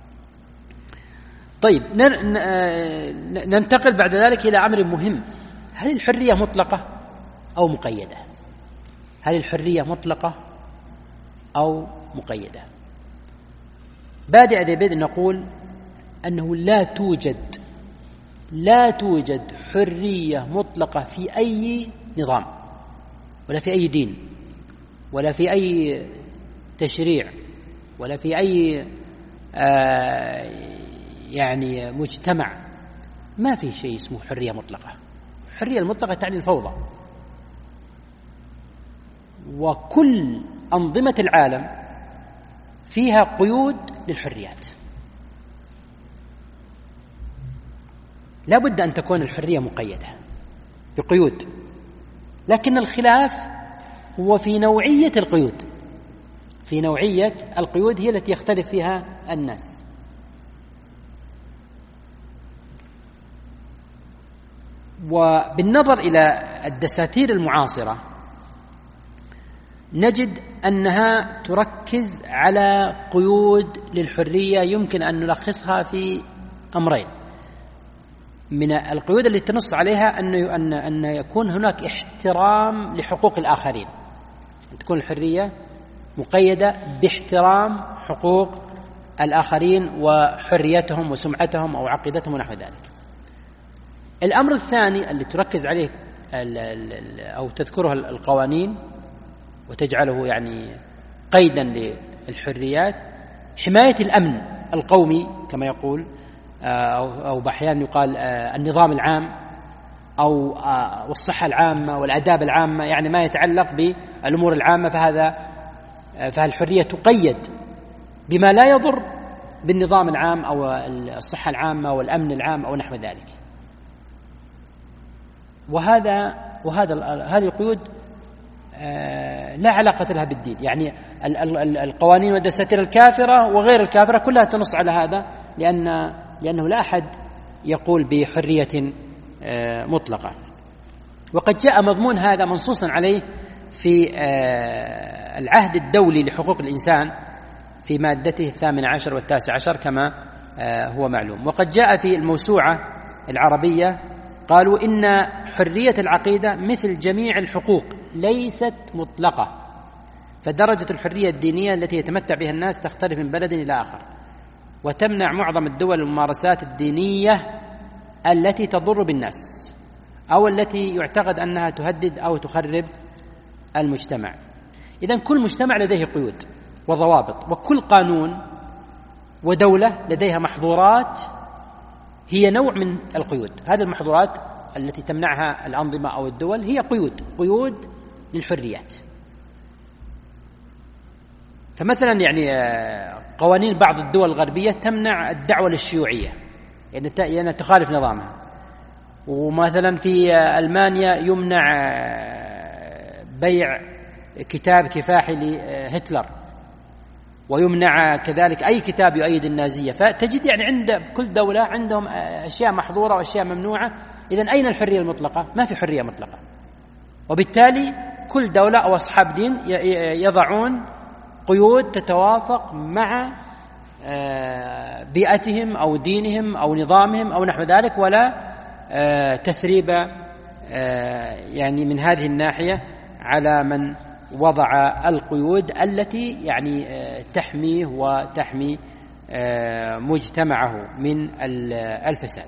طيب، ننتقل بعد ذلك إلى أمر مهم: هل الحرية مطلقة أو مقيدة؟ هل الحرية مطلقة أو مقيدة؟ بادئ ذي بدء نقول أنه لا توجد لا توجد حرية مطلقة في أي نظام، ولا في أي دين، ولا في أي تشريع، ولا في أي آه يعني مجتمع. ما في شيء اسمه حرية مطلقة. الحرية المطلقة تعني الفوضى، وكل أنظمة العالم فيها قيود للحريات. لا بد أن تكون الحرية مقيدة بقيود، لكن الخلاف هو في نوعية القيود. في نوعية القيود هي التي يختلف فيها الناس. وبالنظر إلى الدساتير المعاصرة نجد أنها تركز على قيود للحرية يمكن أن نلخصها في أمرين. من القيود التي تنص عليها أن أن يكون هناك احترام لحقوق الآخرين، أن تكون الحرية مقيدة باحترام حقوق الآخرين وحريتهم وسمعتهم أو عقيدتهم ونحو ذلك. الأمر الثاني اللي تركز عليه أو تذكره القوانين وتجعله يعني قيدا للحريات: حماية الأمن القومي كما يقول، أو بأحيان يقال النظام العام، أو والصحة العامة والآداب العامة، يعني ما يتعلق بالأمور العامة، فهذا فالحرية تقيد بما لا يضر بالنظام العام أو الصحة العامة والأمن العام أو نحو ذلك. وهذا وهذا هذه القيود لا علاقة لها بالدين، يعني القوانين والدساتير الكافرة وغير الكافرة كلها تنص على هذا، لأن لأنه لا أحد يقول بحرية مطلقة. وقد جاء مضمون هذا منصوصا عليه في العهد الدولي لحقوق الإنسان في مادته الثامنة عشر والتاسع عشر كما هو معلوم. وقد جاء في الموسوعة العربية قالوا: إن حرية العقيدة مثل جميع الحقوق ليست مطلقة، فدرجة الحرية الدينية التي يتمتع بها الناس تختلف من بلد إلى آخر، وتمنع معظم الدول الممارسات الدينية التي تضر بالناس أو التي يعتقد أنها تهدد أو تخرب المجتمع. إذن كل مجتمع لديه قيود وضوابط، وكل قانون ودولة لديها محظورات هي نوع من القيود. هذه المحظورات التي تمنعها الأنظمة أو الدول هي قيود قيود للحريات. فمثلا يعني قوانين بعض الدول الغربية تمنع الدعوة للشيوعية يعني تخالف نظامها، ومثلا في ألمانيا يمنع بيع كتاب كفاحي لهتلر، ويمنع كذلك أي كتاب يؤيد النازية. فتجد يعني عند كل دولة عندهم أشياء محظورة وأشياء ممنوعة. إذن أين الحرية المطلقة؟ ما في حرية مطلقة. وبالتالي كل دولة أو أصحاب دين يضعون قيود تتوافق مع بيئتهم أو دينهم أو نظامهم أو نحو ذلك، ولا تثريب يعني من هذه الناحية على من وضع القيود التي يعني تحميه وتحمي مجتمعه من الفساد.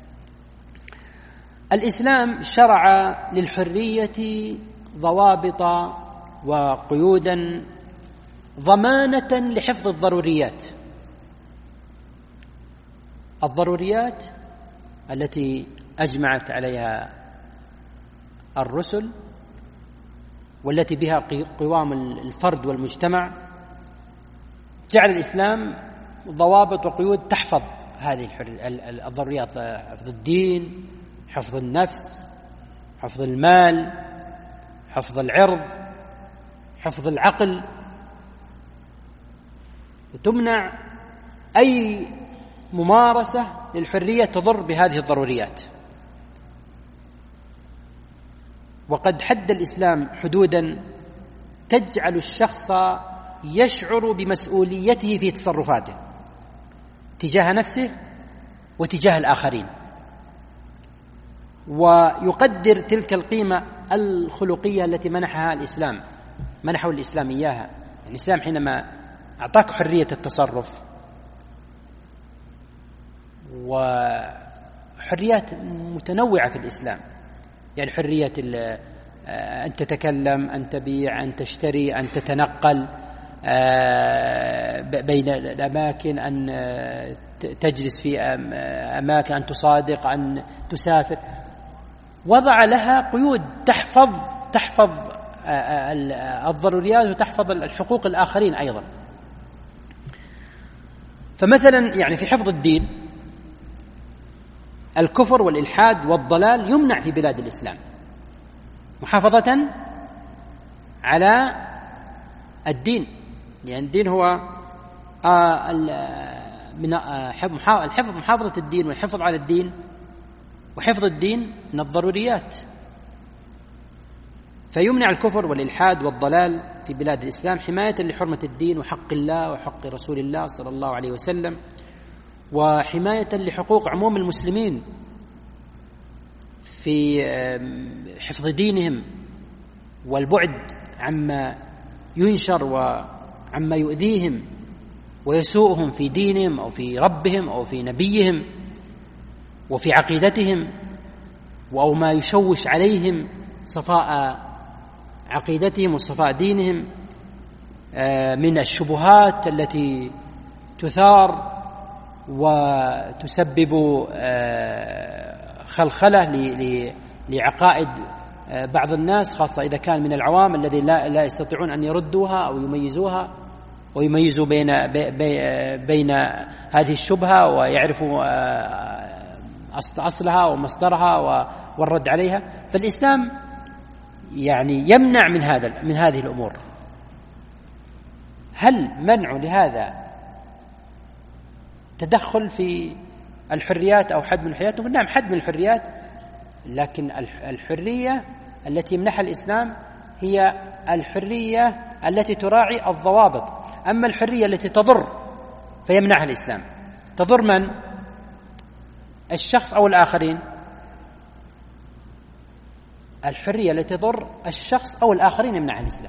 الإسلام شرع للحرية ضوابط وقيودا ضمانة لحفظ الضروريات الضروريات التي أجمعت عليها الرسل والتي بها قوام الفرد والمجتمع، جعل الإسلام ضوابط وقيود تحفظ هذه الضروريات: حفظ الدين، حفظ النفس، حفظ المال، حفظ العرض، حفظ العقل. وتمنع أي ممارسة للحرية تضر بهذه الضروريات. وقد حد الإسلام حدودا تجعل الشخص يشعر بمسؤوليته في تصرفاته تجاه نفسه وتجاه الآخرين، ويقدر تلك القيمة الخلقية التي منحها الإسلام منحه الإسلام إياها. الإسلام حينما أعطاك حرية التصرف وحريات متنوعة في الإسلام، يعني حرية أن تتكلم، أن تبيع، أن تشتري، أن تتنقل بين الأماكن، أن تجلس في أماكن، أن تصادق، أن تسافر. وضع لها قيود تحفظ تحفظ الضروريات وتحفظ الحقوق الآخرين أيضا. فمثلا يعني في حفظ الدين، الكفر والإلحاد والضلال يمنع في بلاد الإسلام محافظة على الدين، لأن يعني الدين هو من الحفظ محافظة الدين والحفظ على الدين، وحفظ الدين من الضروريات. فيمنع الكفر والإلحاد والضلال في بلاد الإسلام حماية لحرمة الدين وحق الله وحق رسول الله صلى الله عليه وسلم، وحماية لحقوق عموم المسلمين في حفظ دينهم والبعد عما ينشر وعما يؤذيهم ويسوءهم في دينهم أو في ربهم أو في نبيهم وفي عقيدتهم، أو ما يشوش عليهم صفاء عقيدتهم وصفاء دينهم من الشبهات التي تثار وتسبب خلخلة لعقائد بعض الناس، خاصة إذا كان من العوام الذي لا لا يستطيعون أن يردوها أو يميزوها ويميزوا بين بين هذه الشبهة ويعرفوا أصلها ومصدرها والرد عليها. فالإسلام يعني يمنع من هذا من هذه الأمور. هل منع لهذا تدخل في الحريات أو حد من الحريات؟ نعم، حد من الحريات، لكن الحرية التي يمنحها الإسلام هي الحرية التي تراعي الضوابط. أما الحرية التي تضر فيمنعها الإسلام. تضر من؟ الشخص أو الآخرين؟ الحرية التي تضر الشخص أو الآخرين يمنعها الإسلام.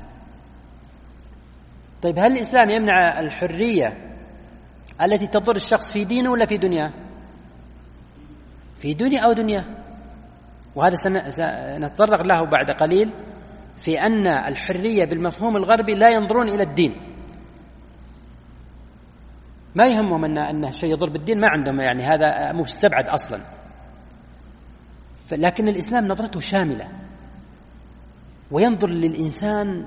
طيب، هل الإسلام يمنع الحرية التي تضر الشخص في دينه ولا في دنياه؟ في دنيا أو دنيا، وهذا سنتطرق له بعد قليل، في أن الحرية بالمفهوم الغربي لا ينظرون إلى الدين، ما يهمهم أن أن شيء يضر بالدين، ما عندهم، يعني هذا مستبعد أصلا. لكن الإسلام نظرته شاملة وينظر للإنسان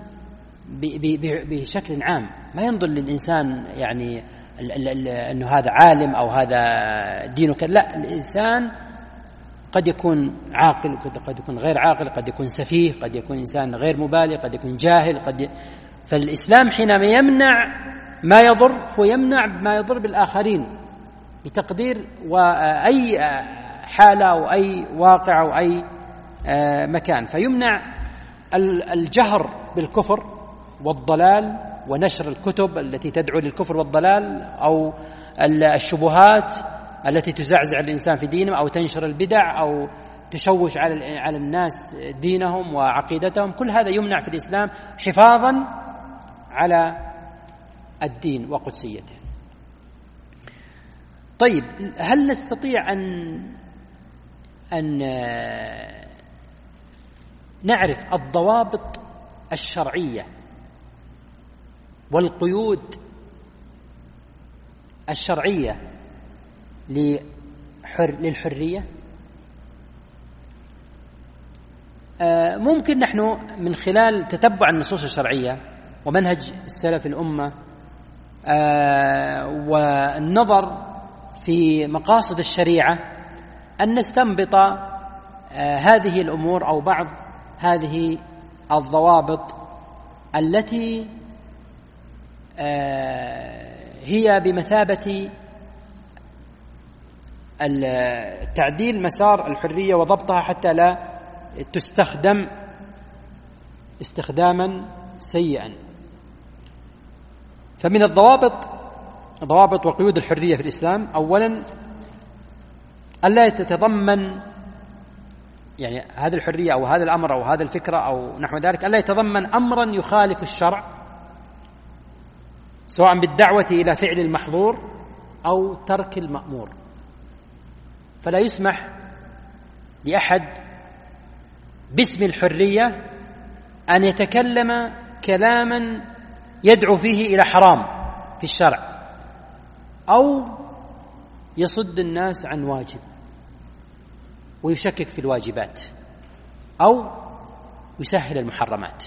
بشكل عام، ما ينظر للإنسان يعني أنه هذا عالم أو هذا دينه. لا، الإنسان قد يكون عاقل، قد يكون غير عاقل، قد يكون سفيه، قد يكون إنسان غير مبالغ، قد يكون جاهل، قد ي... فالإسلام حينما يمنع ما يضر هو يمنع ما يضر بالآخرين بتقدير وأي حالة أو أي واقع أو أي مكان. فيمنع الجهر بالكفر والضلال ونشر الكتب التي تدعو للكفر والضلال، أو الشبهات التي تزعزع الإنسان في دينه، أو تنشر البدع، أو تشوش على على الناس دينهم وعقيدتهم. كل هذا يمنع في الإسلام حفاظا على الدين وقدسيته. طيب، هل نستطيع أن أن نعرف الضوابط الشرعية والقيود الشرعية للحرية؟ ممكن نحن من خلال تتبع النصوص الشرعية ومنهج السلف الأمة والنظر في مقاصد الشريعة أن نستنبط هذه الأمور أو بعض هذه الضوابط التي هي بمثابة تعديل مسار الحرية وضبطها حتى لا تستخدم استخداما سيئا. فمن الضوابط ضوابط وقيود الحرية في الإسلام: أولا ألا تتضمن يعني هذه الحرية أو هذا الأمر أو هذا الفكرة أو نحو ذلك ألا يتضمن أمرا يخالف الشرع، سواء بالدعوة إلى فعل المحظور أو ترك المأمور. فلا يسمح لأحد باسم الحرية أن يتكلم كلاما يدعو فيه إلى حرام في الشرع أو يصد الناس عن واجب ويشكك في الواجبات أو يسهل المحرمات،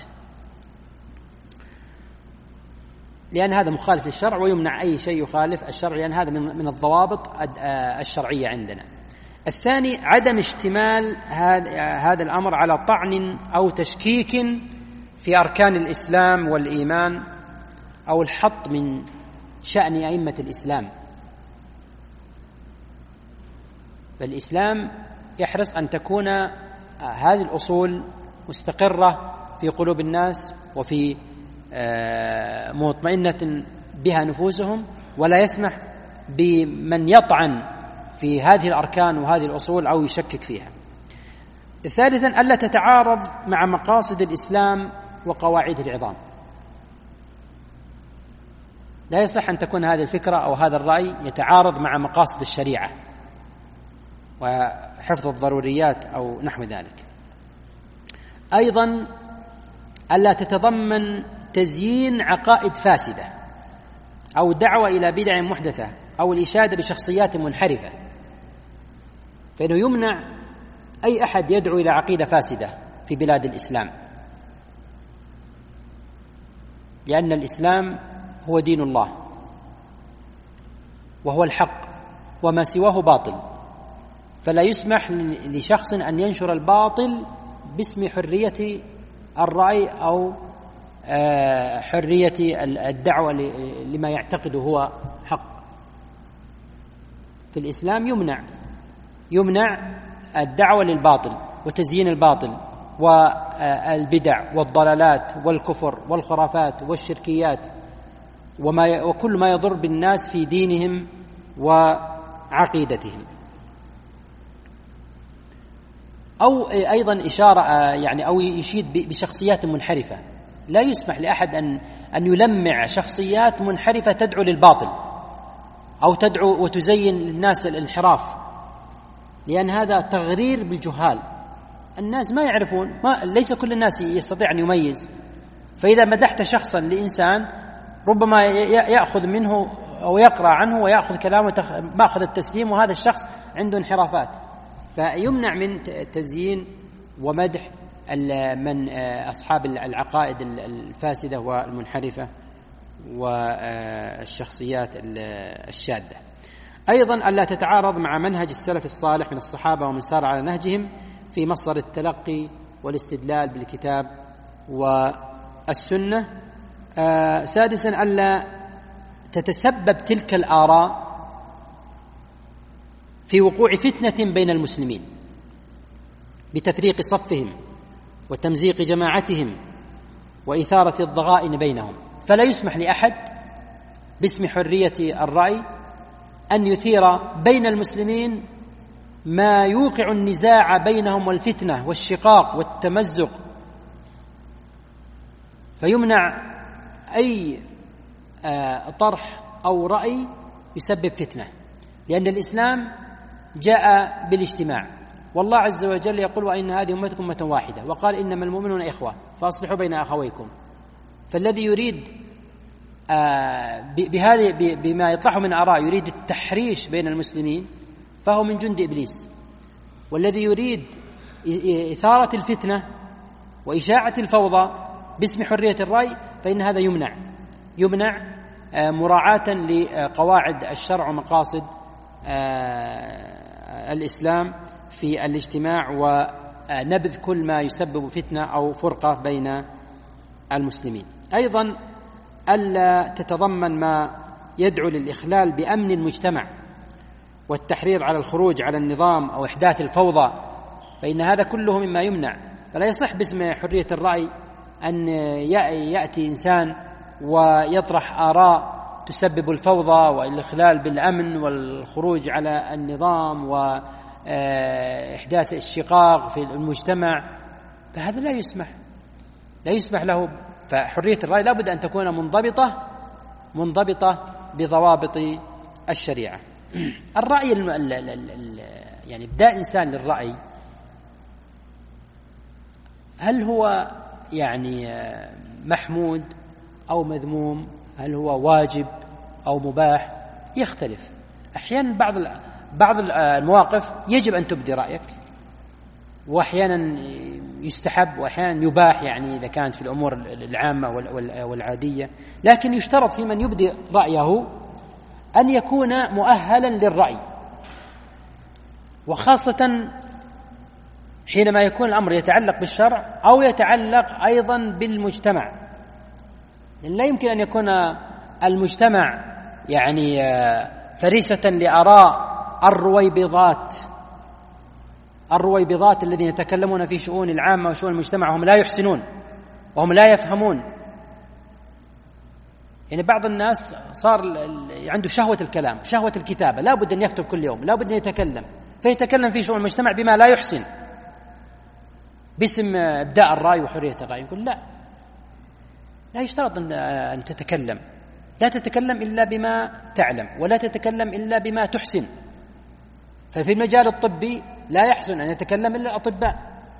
لأن هذا مخالف للشرع ويمنع أي شيء يخالف الشرع، لأن هذا من الضوابط الشرعية عندنا. الثاني عدم اشتمال هذا الأمر على طعن أو تشكيك في أركان الإسلام والإيمان أو الحط من شأن أئمة الإسلام. فالإسلام يحرص أن تكون هذه الأصول مستقرة في قلوب الناس وفي مطمئنة بها نفوسهم، ولا يسمح بمن يطعن في هذه الأركان وهذه الأصول أو يشكك فيها. ثالثا ألا تتعارض مع مقاصد الإسلام وقواعد العظام. لا يصح أن تكون هذه الفكرة أو هذا الرأي يتعارض مع مقاصد الشريعة وحفظ الضروريات أو نحو ذلك. أيضا ألا تتضمن تزيين عقائد فاسدة أو دعوة إلى بدع محدثة أو الإشادة بشخصيات منحرفة، فإنه يمنع أي أحد يدعو إلى عقيدة فاسدة في بلاد الإسلام، لأن الإسلام هو دين الله وهو الحق وما سواه باطل، فلا يسمح لشخص أن ينشر الباطل باسم حرية الرأي أو حرية الدعوة لما يعتقده هو حق. في الإسلام يمنع يمنع الدعوة للباطل وتزيين الباطل والبدع والضلالات والكفر والخرافات والشركيات وما وكل ما يضر بالناس في دينهم وعقيدتهم. أو أيضا إشارة يعني أو يشيد بشخصيات منحرفة. لا يسمح لأحد أن أن يلمع شخصيات منحرفة تدعو للباطل أو تدعو وتزين للناس الانحراف، لأن هذا تغرير بالجهال. الناس ما يعرفون، ما ليس كل الناس يستطيع أن يميز. فإذا مدحت شخصا لإنسان ربما يأخذ منه أو يقرأ عنه ويأخذ كلامه مأخذ التسليم، وهذا الشخص عنده انحرافات. فيمنع من تزيين ومدح من أصحاب العقائد الفاسدة والمنحرفة والشخصيات الشاذة. أيضا ألا تتعارض مع منهج السلف الصالح من الصحابة ومن سار على نهجهم في مصدر التلقي والاستدلال بالكتاب والسنة. سادسا ألا تتسبب تلك الآراء في وقوع فتنة بين المسلمين بتفريق صفهم وتمزيق جماعتهم وإثارة الضغائن بينهم. فلا يسمح لأحد باسم حرية الرأي أن يثير بين المسلمين ما يوقع النزاع بينهم والفتنة والشقاق والتمزق، فيمنع أي طرح أو رأي يسبب فتنة، لأن الإسلام جاء بالاجتماع، والله عز وجل يقول وإن هذه أمتكم أمة واحدة، وقال إنما المؤمنون إخوة فأصلحوا بين أخويكم. فالذي يريد بهذه بما يطرحه من آراء يريد التحريش بين المسلمين فهو من جند إبليس، والذي يريد إثارة الفتنة وإشاعة الفوضى باسم حرية الرأي، فإن هذا يمنع يمنع مراعاة لقواعد الشرع ومقاصد الإسلام في الاجتماع ونبذ كل ما يسبب فتنة أو فرقة بين المسلمين. أيضا ألا تتضمن ما يدعو للإخلال بأمن المجتمع والتحريض على الخروج على النظام أو إحداث الفوضى، فإن هذا كله مما يمنع. فلا يصح باسم حرية الرأي أن يأتي إنسان ويطرح آراء تسبب الفوضى والإخلال بالأمن والخروج على النظام وإحداث الشقاق في المجتمع، فهذا لا يسمح لا يسمح له. فحرية الرأي لا بد أن تكون منضبطة منضبطة بضوابط الشريعة. الرأي ال ال ال ال يعني إبداء إنسان للرأي، هل هو يعني محمود أو مذموم؟ هل هو واجب أو مباح؟ يختلف. أحيانا بعض بعض المواقف يجب أن تبدي رأيك، وأحيانا يستحب، وأحيانا يباح، يعني إذا كانت في الأمور العامة والعادية. لكن يشترط في من يبدي رأيه أن يكون مؤهلا للرأي، وخاصة حينما يكون الأمر يتعلق بالشرع أو يتعلق أيضا بالمجتمع. لا يمكن أن يكون المجتمع يعني فريسة لآراء الرويبضات الرويبضات الذين يتكلمون في شؤون العامة وشؤون المجتمع وهم لا يحسنون وهم لا يفهمون. يعني بعض الناس صار عنده شهوة الكلام، شهوة الكتابة، لا بد أن يكتب كل يوم، لا بد أن يتكلم، فيتكلم في شؤون المجتمع بما لا يحسن باسم إبداء الرأي وحرية الرأي. يقول لا لا يشترط أن تتكلم، لا تتكلم إلا بما تعلم، ولا تتكلم إلا بما تحسن. ففي المجال الطبي لا يحسن أن يتكلم إلا الأطباء،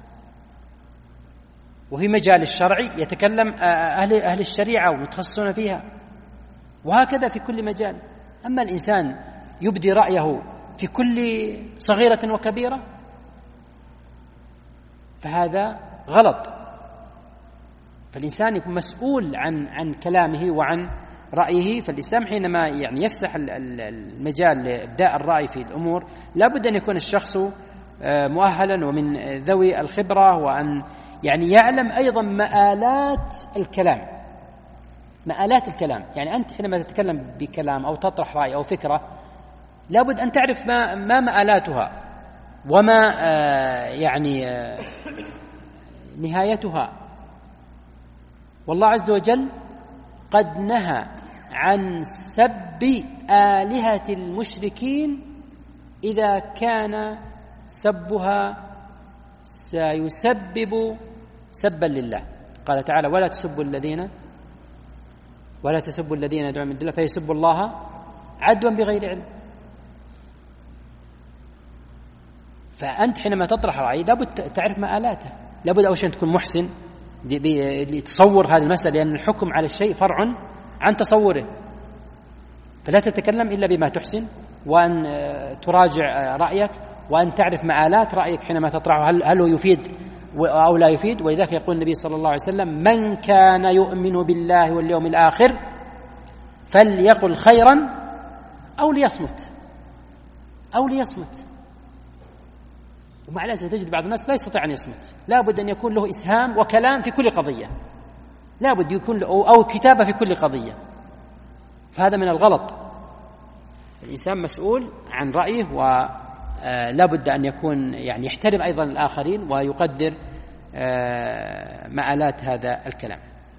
وفي مجال الشرعي يتكلم أهل أهل الشريعة والمتخصصون فيها، وهكذا في كل مجال. أما الإنسان يبدي رأيه في كل صغيرة وكبيرة فهذا غلط. فالإنسان يكون مسؤول عن عن كلامه وعن رأيه. فالإسلام حينما يعني يفسح المجال لإبداء الرأي في الأمور لا بد أن يكون الشخص مؤهلا ومن ذوي الخبرة، وأن يعني يعلم أيضا مآلات الكلام مآلات الكلام. يعني أنت حينما تتكلم بكلام أو تطرح رأي أو فكرة لا بد أن تعرف ما ما مآلاتها وما يعني نهايتها. والله عز وجل قد نهى عن سب آلهة المشركين إذا كان سبها سيسبب سبا لله. قال تعالى: ولا تسبوا الذين ولا تسبوا الذين يدعون من دون الله فيسبوا الله عدوا بغير علم. فأنت حينما تطرح رأي لابد تعرف مآلاته، لابد أول شيء تكون محسن لتصور هذه المسألة، لأن الحكم على الشيء فرع عن تصوره. فلا تتكلم إلا بما تحسن، وأن تراجع رأيك، وأن تعرف مآلات رأيك حينما تطرحه، هل هل هو يفيد أو لا يفيد. ولذلك يقول النبي صلى الله عليه وسلم: من كان يؤمن بالله واليوم الآخر فليقل خيرا أو ليصمت أو ليصمت. ومع الأسف تجد بعض الناس لا يستطيع أن يصمت، لا بد أن يكون له إسهام وكلام في كل قضية، لا بد يكون له أو كتابة في كل قضية. فهذا من الغلط. الإنسان مسؤول عن رأيه، ولا بد أن يكون يعني يحترم أيضا الآخرين ويقدر مآلات هذا الكلام.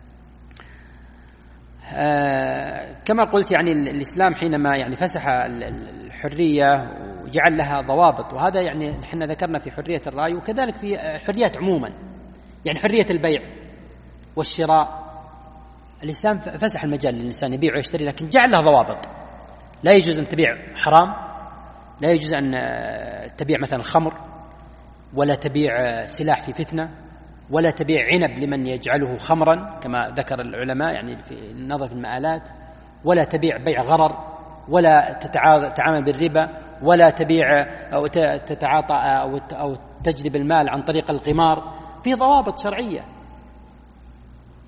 كما قلت يعني الإسلام حينما يعني فسح الحرية وجعل لها ضوابط، وهذا يعني نحن ذكرنا في حرية الرأي، وكذلك في حريات عموما، يعني حرية البيع والشراء. الإسلام فسح المجال للإنسان يبيع ويشتري، لكن جعل لها ضوابط. لا يجوز أن تبيع حرام، لا يجوز أن تبيع مثلا الخمر، ولا تبيع سلاح في فتنة، ولا تبيع عنب لمن يجعله خمرا كما ذكر العلماء يعني في النظر في المآلات، ولا تبيع بيع غرر، ولا تتعامل بالربا، ولا تبيع أو تتعاطى أو تجلب المال عن طريق القمار. في ضوابط شرعية.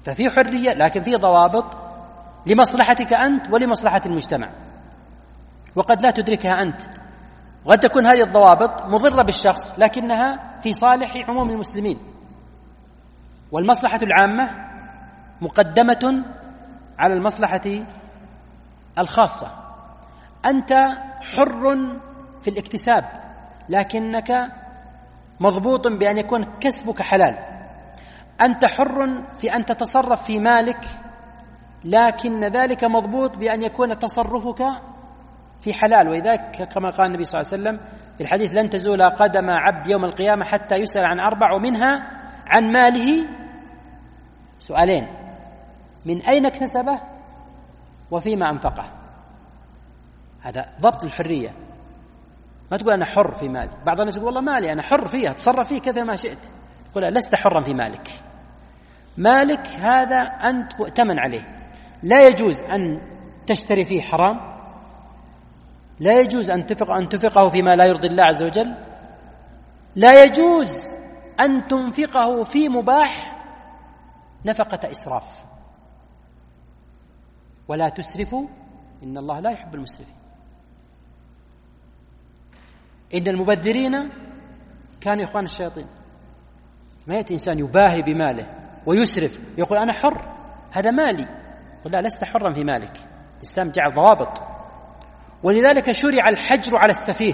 ففي حرية لكن في ضوابط لمصلحتك أنت ولمصلحة المجتمع، وقد لا تدركها أنت، وقد تكون هذه الضوابط مضرة بالشخص لكنها في صالح عموم المسلمين، والمصلحة العامة مقدمة على المصلحة الخاصة. أنت حر في الاكتساب لكنك مضبوط بأن يكون كسبك حلال، أنت حر في أن تتصرف في مالك لكن ذلك مضبوط بأن يكون تصرفك في حلال. ولذلك كما قال النبي صلى الله عليه وسلم في الحديث: لن تزول قدم عبد يوم القيامة حتى يسأل عن أربع، ومنها عن ماله سؤالين: من أين اكتسبه وفيما أنفقه. هذا ضبط الحرية. ما تقول أنا حر في مالي. بعض الناس يقول والله مالي أنا حر فيها، تصرف فيه كذا ما شئت. تقول لست حرا في مالك. مالك هذا أنت مؤتمن عليه، لا يجوز أن تشتري فيه حرام، لا يجوز أن تنفق أن تنفقه فيما لا يرضي الله عز وجل، لا يجوز أن تنفقه في مباح نفقة إسراف. ولا تسرفوا إن الله لا يحب المسرفين. إن المبذرين كانوا إخوان الشياطين. ما يأتي إنسان يباهي بماله ويسرف يقول أنا حر، هذا مالي. يقول لا، لست حرا في مالك. الإسلام جعل ضوابط، ولذلك شرع الحجر على السفيه.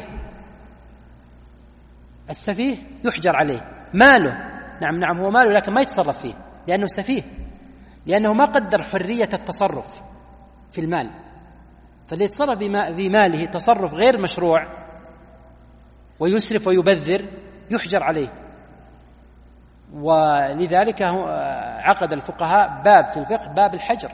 السفيه يحجر عليه، ماله نعم نعم هو ماله لكن ما يتصرف فيه لأنه سفيه، لأنه ما قدر حرية التصرف في المال. فاللي يتصرف في ماله تصرف غير مشروع ويسرف ويبذر يحجر عليه. ولذلك عقد الفقهاء باب في الفقه باب الحجر.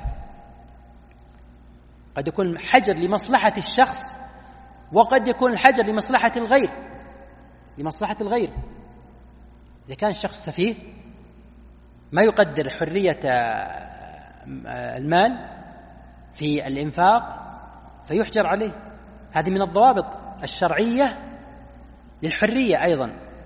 قد يكون الحجر لمصلحة الشخص وقد يكون الحجر لمصلحة الغير لمصلحة الغير إذا كان الشخص سفيه ما يقدر حرية المال في الإنفاق فيحجر عليه. هذه من الضوابط الشرعية للحرية. أيضا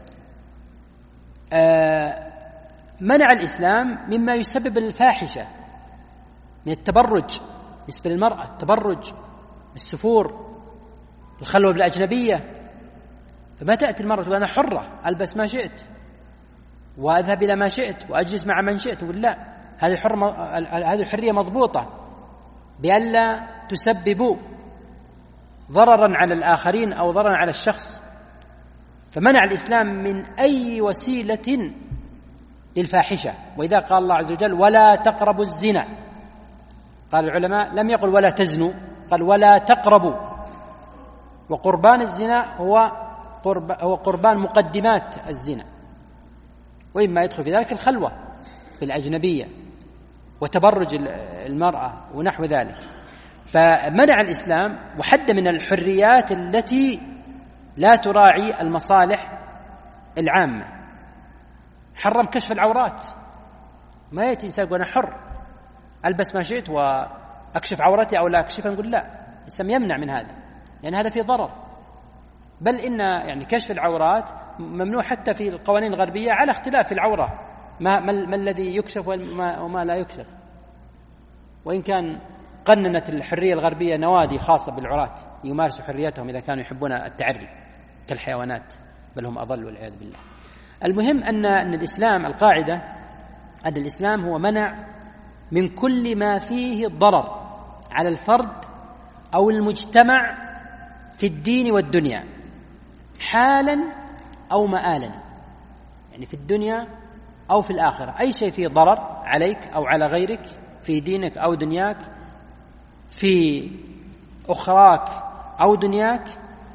منع الإسلام مما يسبب الفاحشة من التبرج بالنسبة للمرأة، التبرج، السفور، الخلوة بالأجنبية. فما تأتي المرأة تقول أنا حرة ألبس ما شئت وأذهب إلى ما شئت وأجلس مع من شئت. تقول لا، هذه هذه الحرية مضبوطة بألا تسبب ضررا على الآخرين أو ضررا على الشخص. فمنع الإسلام من أي وسيلة للفاحشة. وإذا قال الله عز وجل ولا تقربوا الزنا، قال العلماء لم يقل ولا تزنوا، قال ولا تقربوا. وقربان الزنا هو قرب هو قربان مقدمات الزنا، وإما يدخل في ذلك الخلوة بالأجنبية وتبرج المرأة ونحو ذلك. فمنع الإسلام وحد من الحريات التي لا تراعي المصالح العامة. حرم كشف العورات. ما يأتي إنسان يقول أنا حر ألبس ما شئت وأكشف عورتي أو لا أكشفها، نقول لا، الإسلام يمنع من هذا لأن هذا فيه ضرر. بل إن يعني كشف العورات ممنوع حتى في القوانين الغربية على اختلاف في العورة، ما, ما الذي يكشف وما, وما لا يكشف. وإن كان قننت الحرية الغربية نوادي خاصة بالعراة يمارسوا حريتهم إذا كانوا يحبون التعري كالحيوانات، بل هم أضل والعياذ بالله. المهم أن, أن الإسلام القاعدة أن الإسلام هو منع من كل ما فيه ضرر على الفرد أو المجتمع في الدين والدنيا حالا أو مآلا، يعني في الدنيا أو في الآخرة. أي شيء فيه ضرر عليك أو على غيرك في دينك أو دنياك، في أخراك أو دنياك،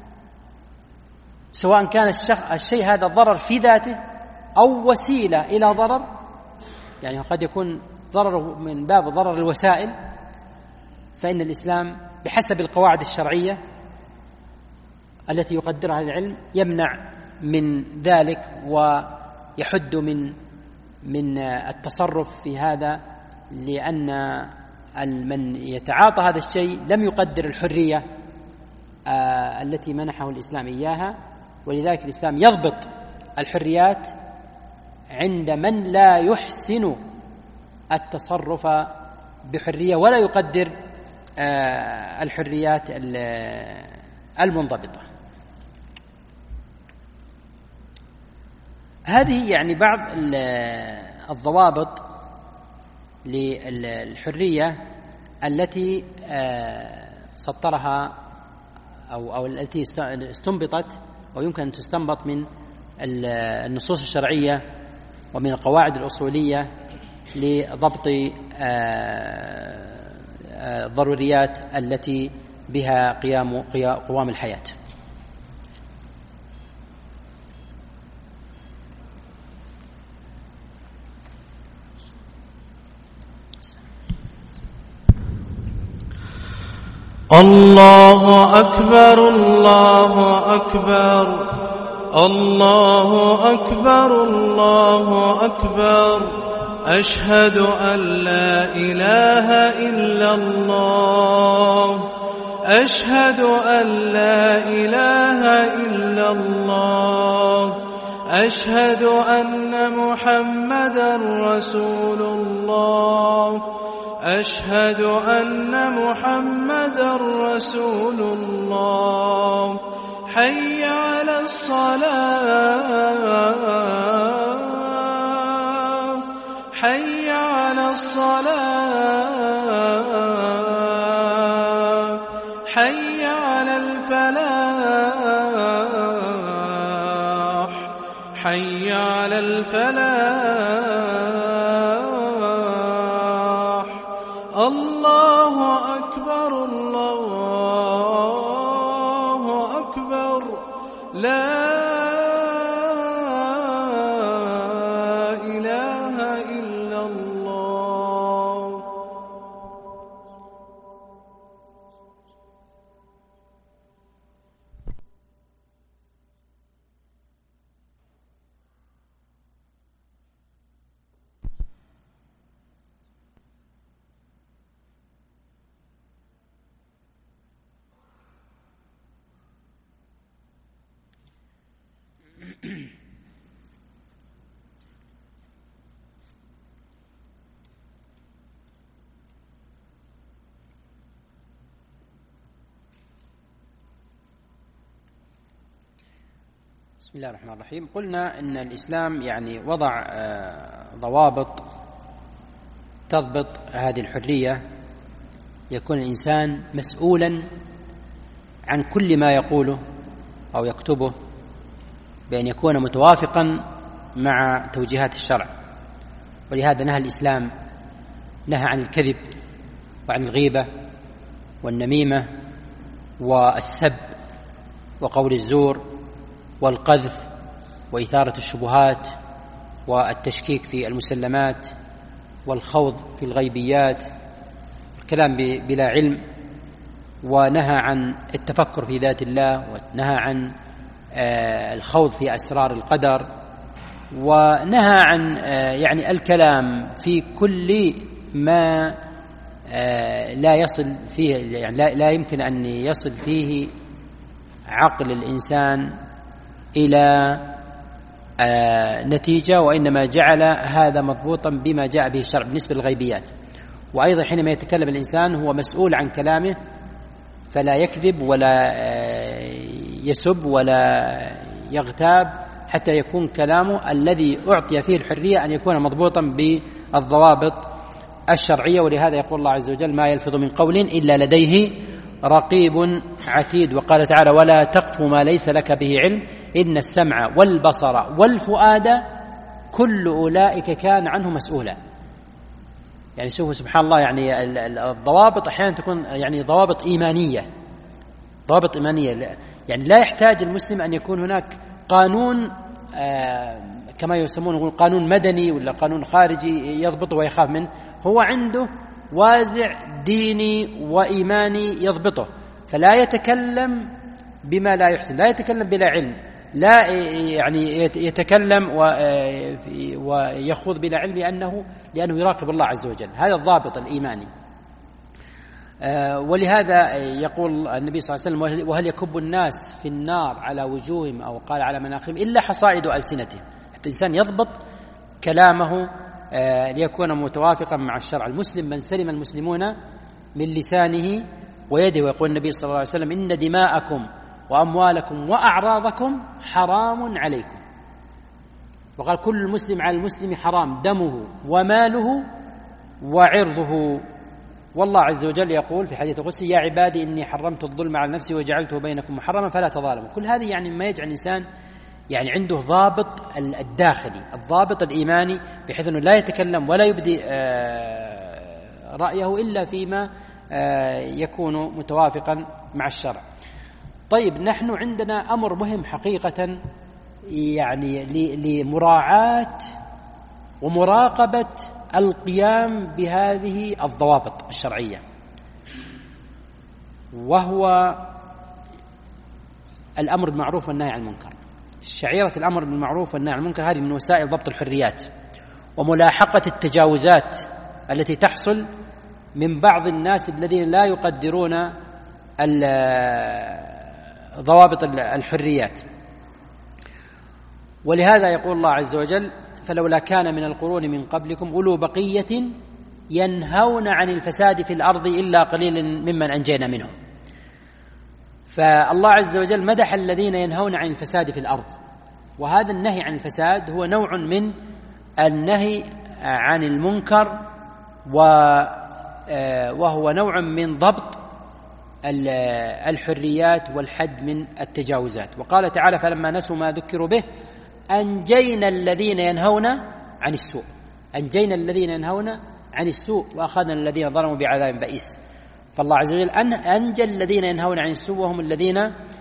سواء كان الشيء هذا ضرر في ذاته أو وسيلة إلى ضرر، يعني قد يكون ضرر من باب ضرر الوسائل، فإن الإسلام بحسب القواعد الشرعية التي يقدرها العلم يمنع من ذلك ويحد من من التصرف في هذا، لأن من يتعاطى هذا الشيء لم يقدر الحرية التي منحه الإسلام إياها. ولذلك الإسلام يضبط الحريات عند من لا يحسن التصرف بحرية ولا يقدر الحريات المنضبطة. هذه يعني بعض الضوابط للحرية التي سطرها أو أو التي استنبطت أو يمكن أن تستنبط من النصوص الشرعية ومن القواعد الأصولية لضبط الضروريات التي بها قيام قوام الحياة. الله أكبر الله أكبر الله أكبر الله أكبر أشهد أن لا إله إلا الله أشهد أن لا إله إلا الله أشهد أن محمدا رسول الله أشهد أن محمدا رسول الله حي على الصلاة حي على الصلاة حي على الفلاح حي على الفلاح. الله أكبر الله أكبر لا إله إلا الله. بسم الله الرحمن الرحيم. قلنا إن الإسلام يعني وضع ضوابط تضبط هذه الحرية. يكون الإنسان مسؤولا عن كل ما يقوله أو يكتبه بأن يكون متوافقا مع توجيهات الشرع. ولهذا نهى الإسلام نهى عن الكذب وعن الغيبة والنميمة والسب وقول الزور والقذف وإثارة الشبهات والتشكيك في المسلمات والخوض في الغيبيات والكلام بلا علم. ونهى عن التفكر في ذات الله ونهى عن الخوض في أسرار القدر ونهى عن يعني الكلام في كل ما لا يصل فيه يعني لا يمكن أن يصل فيه عقل الإنسان إلى نتيجة، وإنما جعل هذا مضبوطا بما جاء به الشرع بالنسبة للغيبيات. وأيضا حينما يتكلم الإنسان هو مسؤول عن كلامه، فلا يكذب ولا يسب ولا يغتاب حتى يكون كلامه الذي أعطي فيه الحرية أن يكون مضبوطا بالضوابط الشرعية. ولهذا يقول الله عز وجل: ما يلفظ من قول إلا لديه رقيب عتيد. وقال تعالى: ولا تقف ما ليس لك به علم إن السمع والبصر والفؤاد كل أولئك كان عنه مسؤولا. يعني شوفوا سبحان الله، يعني الضوابط أحيانا تكون يعني ضوابط إيمانية، ضوابط إيمانية. يعني لا يحتاج المسلم أن يكون هناك قانون آه كما يسمونه قانون مدني ولا قانون خارجي يضبطه ويخاف منه. هو عنده وازع ديني وإيماني يضبطه، فلا يتكلم بما لا يحسن، لا يتكلم بلا علم، لا يعني يتكلم ويخوض بلا علم لأنه لأنه يراقب الله عز وجل. هذا الضابط الإيماني. ولهذا يقول النبي صلى الله عليه وسلم: وهل يكب الناس في النار على وجوههم أو قال على مناخرهم إلا حصائد ألسنتهم. حتى الإنسان يضبط كلامه ليكون متوافقا مع الشرع. المسلم من سلم المسلمون من لسانه ويده. ويقول النبي صلى الله عليه وسلم: إن دماءكم وأموالكم وأعراضكم حرام عليكم. وقال: كل المسلم على المسلم حرام دمه وماله وعرضه. والله عز وجل يقول في حديث القدسي: يا عبادي إني حرمت الظلم على نفسي وجعلته بينكم محرما فلا تظالموا. كل هذه يعني ما يجعل الإنسان يعني عنده ضابط الداخلي، الضابط الإيماني، بحيث أنه لا يتكلم ولا يبدي رأيه إلا فيما يكون متوافقا مع الشرع. طيب، نحن عندنا أمر مهم حقيقة، يعني لمراعاة ومراقبة القيام بهذه الضوابط الشرعية، وهو الأمر بالمعروف والنهي عن المنكر. شعيرة الأمر بالمعروف والنهي عن المنكر هذه من وسائل ضبط الحريات وملاحقة التجاوزات التي تحصل من بعض الناس الذين لا يقدرون ضوابط الحريات. ولهذا يقول الله عز وجل: فلولا كان من القرون من قبلكم أولو بقية ينهون عن الفساد في الأرض إلا قليلا ممن أنجينا منهم. فالله عز وجل مدح الذين ينهون عن الفساد في الأرض، وهذا النهي عن الفساد هو نوع من النهي عن المنكر، وهو نوع من ضبط الحريات والحد من التجاوزات. وقال تعالى: فلما نسوا ما ذكروا به أنجينا الذين ينهون عن السوء أنجينا الذين ينهون عن السوء وأخذنا الذين ظلموا بعذاب بئيس. فالله عز وجل أنجى الذين ينهون عن السوء، وهم الذين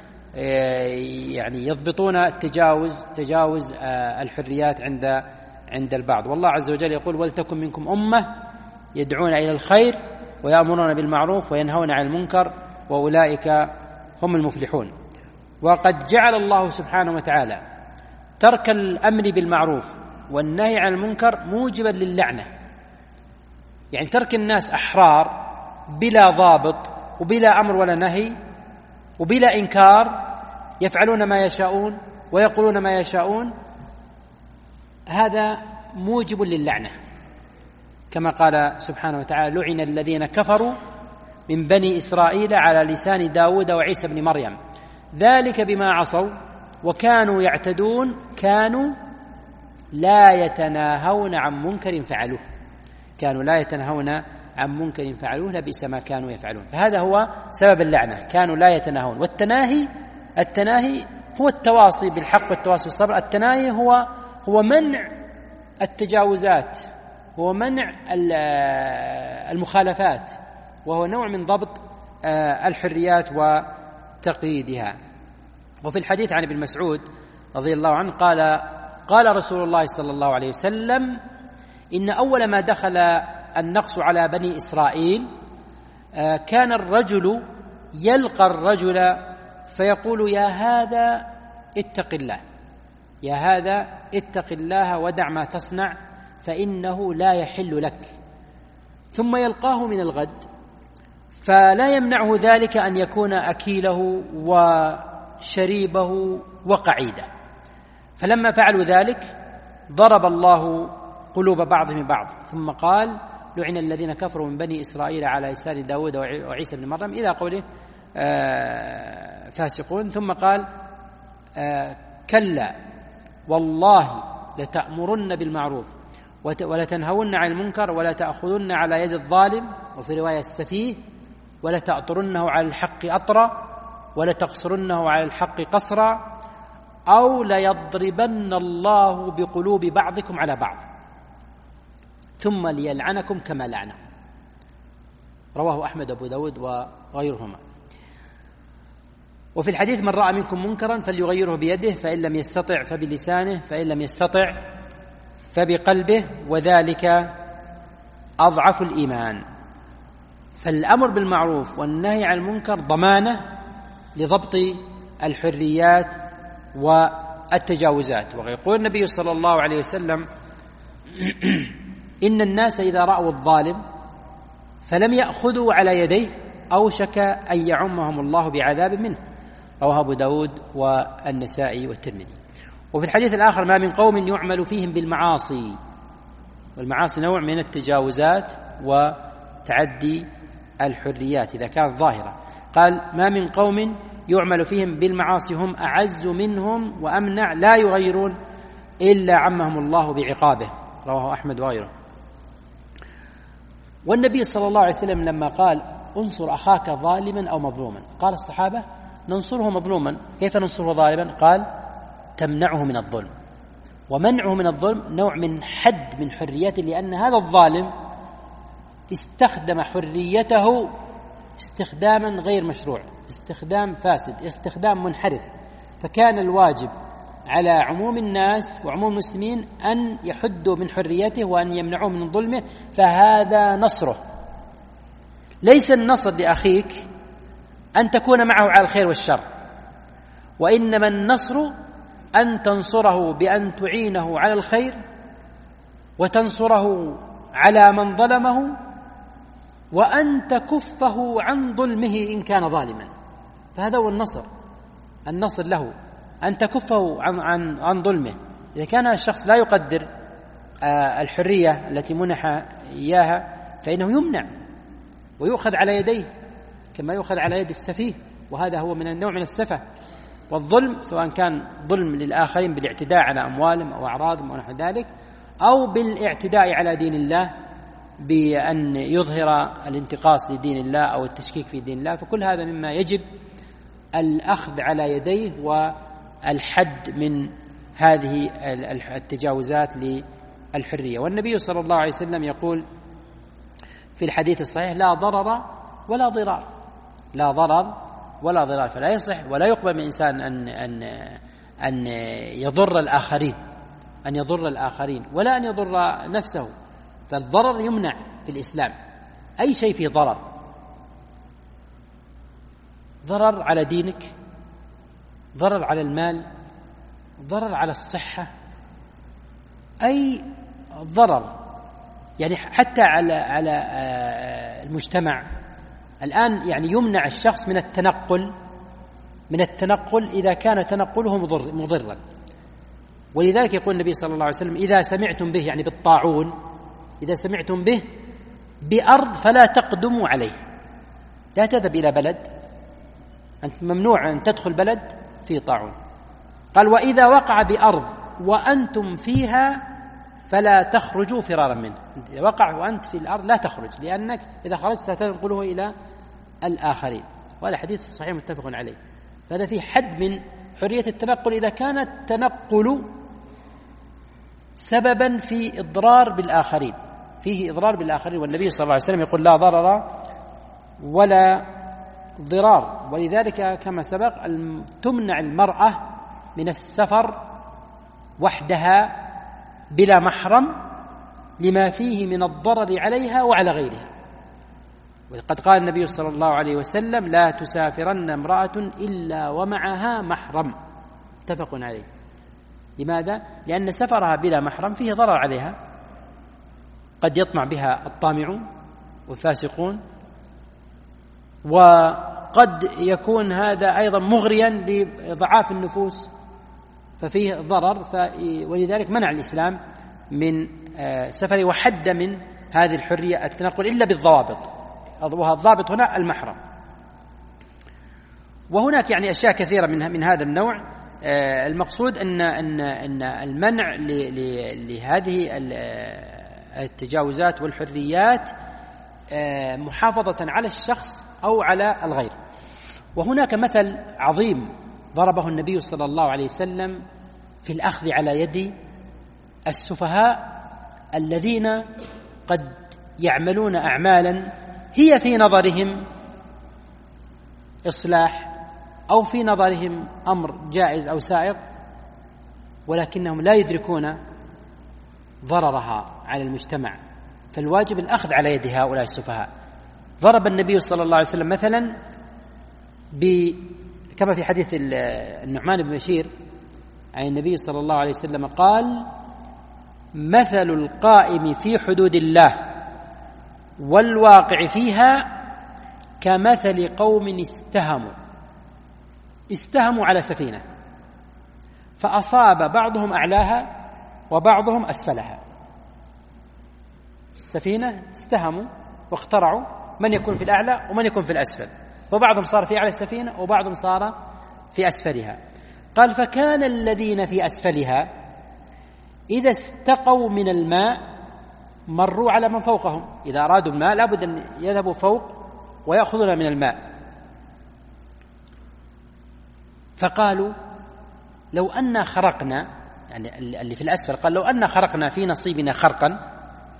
يعني يضبطون التجاوز تجاوز الحريات عند عند البعض. والله عز وجل يقول: ولتكن منكم أمة يدعون إلى الخير ويأمرون بالمعروف وينهون عن المنكر وأولئك هم المفلحون. وقد جعل الله سبحانه وتعالى ترك الأمر بالمعروف والنهي عن المنكر موجبا للعنة. يعني ترك الناس أحرار بلا ضابط وبلا أمر ولا نهي وبلا إنكار، يفعلون ما يشاءون ويقولون ما يشاءون، هذا موجب للعنة، كما قال سبحانه وتعالى: لعن الذين كفروا من بني إسرائيل على لسان داود وعيسى بن مريم ذلك بما عصوا وكانوا يعتدون كانوا لا يتناهون عن منكر فعلوه كانوا لا يتناهون عن منكر فعلوه لبئس ما كانوا يفعلون. فهذا هو سبب اللعنة، كانوا لا يتناهون. والتناهي التناهي هو التواصي بالحق والتواصي بالصبر. التناهي هو هو منع التجاوزات، هو منع المخالفات، وهو نوع من ضبط الحريات وتقييدها. وفي الحديث عن ابن مسعود رضي الله عنه قال: قال رسول الله صلى الله عليه وسلم: إن أول ما دخل النقص على بني إسرائيل كان الرجل يلقى الرجل فيقول: يا هذا اتق الله يا هذا اتق الله ودع ما تصنع فإنه لا يحل لك، ثم يلقاه من الغد فلا يمنعه ذلك أن يكون أكيله وشريبه وقعيده. فلما فعلوا ذلك ضرب الله قلوب بعضهم بعض، ثم قال: لعن الذين كفروا من بني إسرائيل على لسان داود وعيسى بن مريم إلى قوله آه فاسقون. ثم قال: آه كلا والله لتأمرن بالمعروف ولتنهون عن المنكر ولا تأخذن على يد الظالم، وفي رواية السفيه، ولا تأطرنه على الحق أطرا ولا تقصرنه على الحق قصرا، أو ليضربن الله بقلوب بعضكم على بعض ثم ليلعنكم كما لعنهم. رواه أحمد أبو داود وغيرهما. وفي الحديث: من رأى منكم منكرا فليغيره بيده، فإن لم يستطع فبلسانه، فإن لم يستطع فبقلبه، وذلك أضعف الإيمان. فالأمر بالمعروف والنهي عن المنكر ضمانة لضبط الحريات والتجاوزات. ويقول النبي صلى الله عليه وسلم: إن الناس إذا رأوا الظالم فلم يأخذوا على يديه أوشك أن يعمهم الله بعذاب منه. رواه أبو داود والنسائي والترمذي. وفي الحديث الآخر: ما من قوم يعمل فيهم بالمعاصي والمعاصي نوع من التجاوزات وتعدي الحريات إذا كانت ظاهرة. قال ما من قوم يعمل فيهم بالمعاصي هم أعز منهم وأمنع لا يغيرون إلا عمهم الله بعقابه، رواه أحمد وغيره. والنبي صلى الله عليه وسلم لما قال انصر أخاك ظالما أو مظلوما، قال الصحابة ننصره مظلوما، كيف ننصره ظالما؟ قال تمنعه من الظلم. ومنعه من الظلم نوع من حد من حريته، لأن هذا الظالم استخدم حريته استخداما غير مشروع، استخدام فاسد، استخدام منحرف، فكان الواجب على عموم الناس وعموم المسلمين أن يحدوا من حريته وأن يمنعوه من ظلمه، فهذا نصره. ليس النصر لأخيك أن تكون معه على الخير والشر، وإنما النصر أن تنصره بأن تعينه على الخير وتنصره على من ظلمه وأن تكفه عن ظلمه إن كان ظالما، فهذا هو النصر. النصر له أن تكفه عن, عن, عن ظلمه. إذا كان الشخص لا يقدر الحرية التي منح إياها فإنه يمنع ويؤخذ على يديه كما يؤخذ على يد السفيه، وهذا هو من النوع من السفة والظلم، سواء كان ظلم للآخرين بالاعتداء على أموالهم أو أعراضهم أو نحو ذلك، أو بالاعتداء على دين الله بأن يظهر الانتقاص لدين الله أو التشكيك في دين الله، فكل هذا مما يجب الأخذ على يديه والحد من هذه التجاوزات للحرية. والنبي صلى الله عليه وسلم يقول في الحديث الصحيح لا ضرر ولا ضرار، لا ضرر ولا ضرار، فلا يصح ولا يقبل من إنسان أن, أن, أن يضر الآخرين أن يضر الآخرين ولا أن يضر نفسه، فالضرر يمنع في الإسلام. أي شيء فيه ضرر، ضرر على دينك، ضرر على المال، ضرر على الصحة، أي ضرر يعني حتى على على المجتمع. الآن يعني يمنع الشخص من التنقل من التنقل إذا كان تنقله مضر مضرا، ولذلك يقول النبي صلى الله عليه وسلم إذا سمعتم به، يعني بالطاعون، إذا سمعتم به بأرض فلا تقدموا عليه، لا تذهب إلى بلد، أنت ممنوع أن تدخل بلد فيه طاعون. قال وإذا وقع بأرض وأنتم فيها فلا تخرجوا فرارا منه، إذا وقع وأنت في الأرض لا تخرج، لأنك إذا خرجت ستنقله إلى الآخرين. وهذا حديث صحيح متفق عليه. فهذا فيه حد من حرية التنقل إذا كان التنقل سببا في إضرار بالآخرين، فيه إضرار بالآخرين. والنبي صلى الله عليه وسلم يقول لا ضرر ولا ضرار. ولذلك كما سبق تمنع المرأة من السفر وحدها بلا محرم لما فيه من الضرر عليها وعلى غيرها. وقد قال النبي صلى الله عليه وسلم لا تسافرن امرأة إلا ومعها محرم، متفق عليه. لماذا؟ لأن سفرها بلا محرم فيه ضرر عليها، قد يطمع بها الطامعون والفاسقون، وقد يكون هذا أيضا مغريا لضعاف النفوس ففيه ضرر. ولذلك منع الإسلام من سفر وحد من هذه الحرية التنقل إلا بالضوابط، والضابط هنا المحرم. وهناك يعني أشياء كثيرة من من هذا النوع. المقصود أن أن أن المنع لهذه التجاوزات والحريات محافظة على الشخص أو على الغير. وهناك مثل عظيم ضربه النبي صلى الله عليه وسلم في الأخذ على يد السفهاء الذين قد يعملون أعمالا هي في نظرهم إصلاح أو في نظرهم أمر جائز أو سائغ، ولكنهم لا يدركون ضررها على المجتمع، فالواجب الأخذ على يد هؤلاء السفهاء. ضرب النبي صلى الله عليه وسلم مثلا كما في حديث النعمان بن بشير عن النبي صلى الله عليه وسلم قال مثل القائم في حدود الله والواقع فيها كمثل قوم استهموا استهموا على سفينة فأصاب بعضهم أعلاها وبعضهم أسفلها، السفينة استهموا واخترعوا من يكون في الأعلى ومن يكون في الأسفل، وبعضهم صار في أعلى السفينة وبعضهم صار في أسفلها. قال فكان الذين في أسفلها إذا استقوا من الماء مروا على من فوقهم، إذا أرادوا الماء لابد أن يذهبوا فوق ويأخذون من الماء. فقالوا لو أن خرقنا، يعني اللي في الأسفل قال لو أن خرقنا في نصيبنا خرقا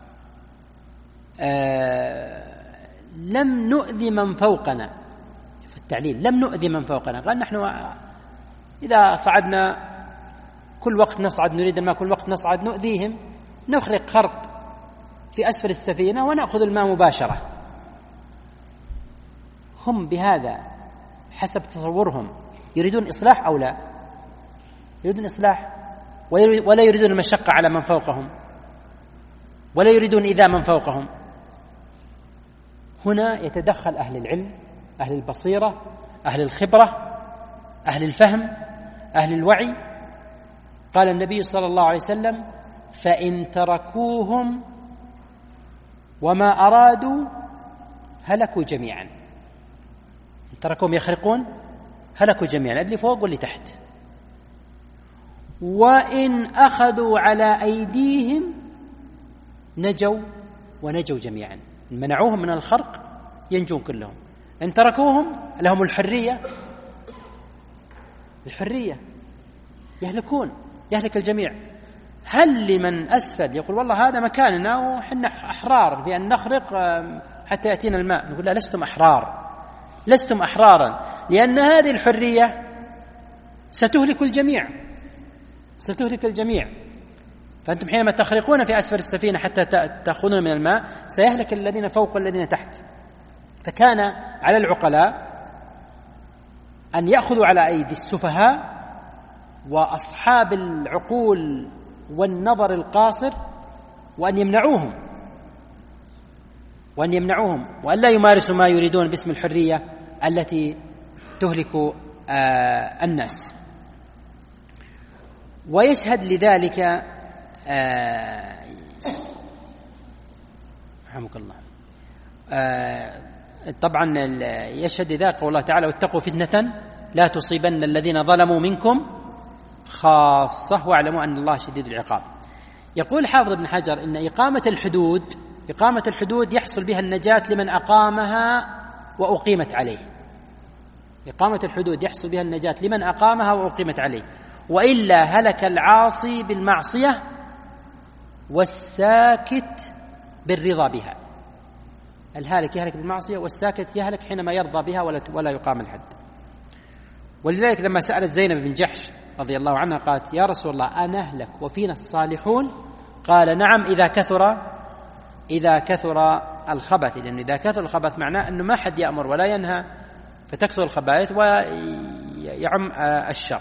آه لم نؤذي من فوقنا. في التعليل لم نؤذي من فوقنا، قال نحن إذا صعدنا كل وقت نصعد نريد الماء، كل وقت نصعد نؤذيهم، نخرق خرق في أسفل السفينة ونأخذ الماء مباشرة. هم بهذا حسب تصورهم يريدون إصلاح أو لا؟ يريدون إصلاح ولا يريدون المشقة على من فوقهم ولا يريدون إيذاء من فوقهم. هنا يتدخل أهل العلم، أهل البصيرة، أهل الخبرة، أهل الفهم، أهل الوعي. قال النبي صلى الله عليه وسلم فإن تركوهم وما أرادوا هلكوا جميعا. إن تركوهم يخرقون هلكوا جميعا، اللي فوق واللي تحت. وإن أخذوا على أيديهم نجوا ونجوا جميعا، إن منعوهم من الخرق ينجون كلهم. إن تركوهم لهم الحرية، الحرية يهلكون، يهلك الجميع. هل لمن أسفل يقول والله هذا مكاننا وحنا أحرار في أن نخرق حتى يأتينا الماء؟ نقول لا، لستم أحرار، لستم أحرارا، لأن هذه الحرية ستهلك الجميع، ستهلك الجميع. فأنتم حينما تخرقون في أسفل السفينة حتى تأخذون من الماء سيهلك الذين فوق والذين تحت. فكان على العقلاء أن يأخذوا على أيدي السفهاء وأصحاب العقول والنظر القاصر وأن يمنعوهم وأن يمنعوهم وأن لا يمارسوا ما يريدون باسم الحرية التي تهلك آه الناس. ويشهد لذلك آه رحمك الله آه طبعا يشهد لذلك قول الله تعالى واتقوا فتنة لا تصيبن الذين ظلموا منكم خاصة واعلموا أن الله شديد العقاب. يقول حافظ ابن حجر إن إقامة الحدود إقامة الحدود يحصل بها النجاة لمن أقامها وأقيمت عليه. إقامة الحدود يحصل بها النجاة لمن أقامها وأقيمت عليه، وإلا هلك العاصي بالمعصية والساكت بالرضا بها. الهالك يهلك بالمعصية والساكت يهلك حينما يرضى بها ولا ولا يقام الحد. ولذلك لما سألت زينب بن جحش رضي الله عنها قالت يا رسول الله أنهلك وفينا الصالحون؟ قال نعم إذا كثر إذا كثر الخبث، لأن إذا كثر الخبث معناه أنه ما حد يأمر ولا ينهى فتكثر الخبائث ويعم الشر.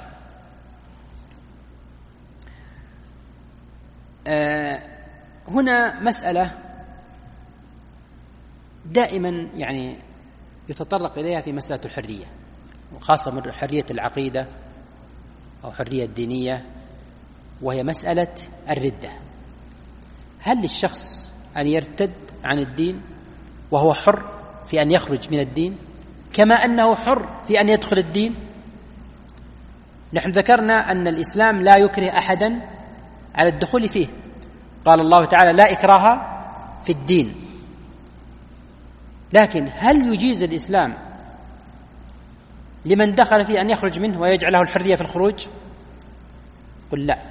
هنا مسألة دائما يعني يتطرق إليها في مسألة الحرية، وخاصة من حرية العقيدة أو حرية الدينية، وهي مسألة الردة. هل للشخص أن يرتد عن الدين وهو حر في أن يخرج من الدين كما أنه حر في أن يدخل الدين؟ نحن ذكرنا أن الإسلام لا يكره أحدا على الدخول فيه، قال الله تعالى لا إكراه في الدين. لكن هل يجيز الإسلام لمن دخل فيه أن يخرج منه ويجعله الحرية في الخروج؟ قل لا.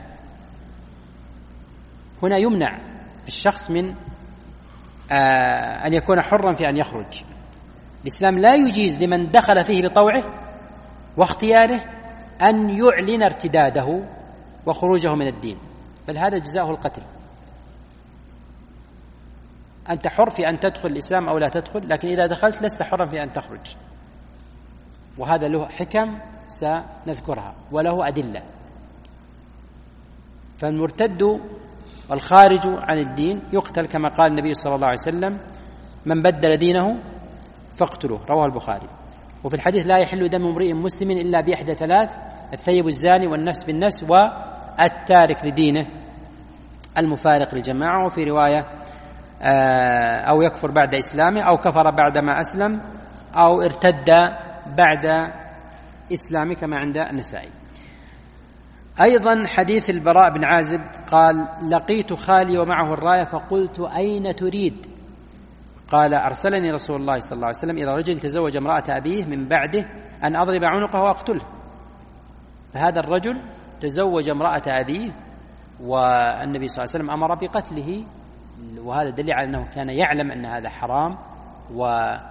هنا يمنع الشخص من آه أن يكون حرا في أن يخرج. الإسلام لا يجيز لمن دخل فيه بطوعه واختياره أن يعلن ارتداده وخروجه من الدين، بل هذا جزاؤه القتل. أنت حر في أن تدخل الإسلام أو لا تدخل، لكن إذا دخلت لست حرا في أن تخرج، وهذا له حكم سنذكرها وله أدلة. فالمرتد والخارج عن الدين يقتل كما قال النبي صلى الله عليه وسلم من بدل دينه فاقتلوه، رواه البخاري. وفي الحديث لا يحل دم امرئ مسلم إلا بإحدى ثلاث: الثيب الزاني والنفس بالنفس والتارك لدينه المفارق للجماعة. وفي رواية أو يكفر بعد إسلامه، أو كفر بعدما أسلم، أو ارتد بعد إسلامه كما عند النسائي. أيضا حديث البراء بن عازب قال: لقيت خالي ومعه الراية فقلت: أين تريد؟ قال: أرسلني رسول الله صلى الله عليه وسلم إلى رجل تزوج امرأة أبيه من بعده أن أضرب عنقه وأقتله. فهذا الرجل تزوج امرأة أبيه والنبي صلى الله عليه وسلم أمر بقتله، وهذا دليل على أنه كان يعلم أن هذا حرام، و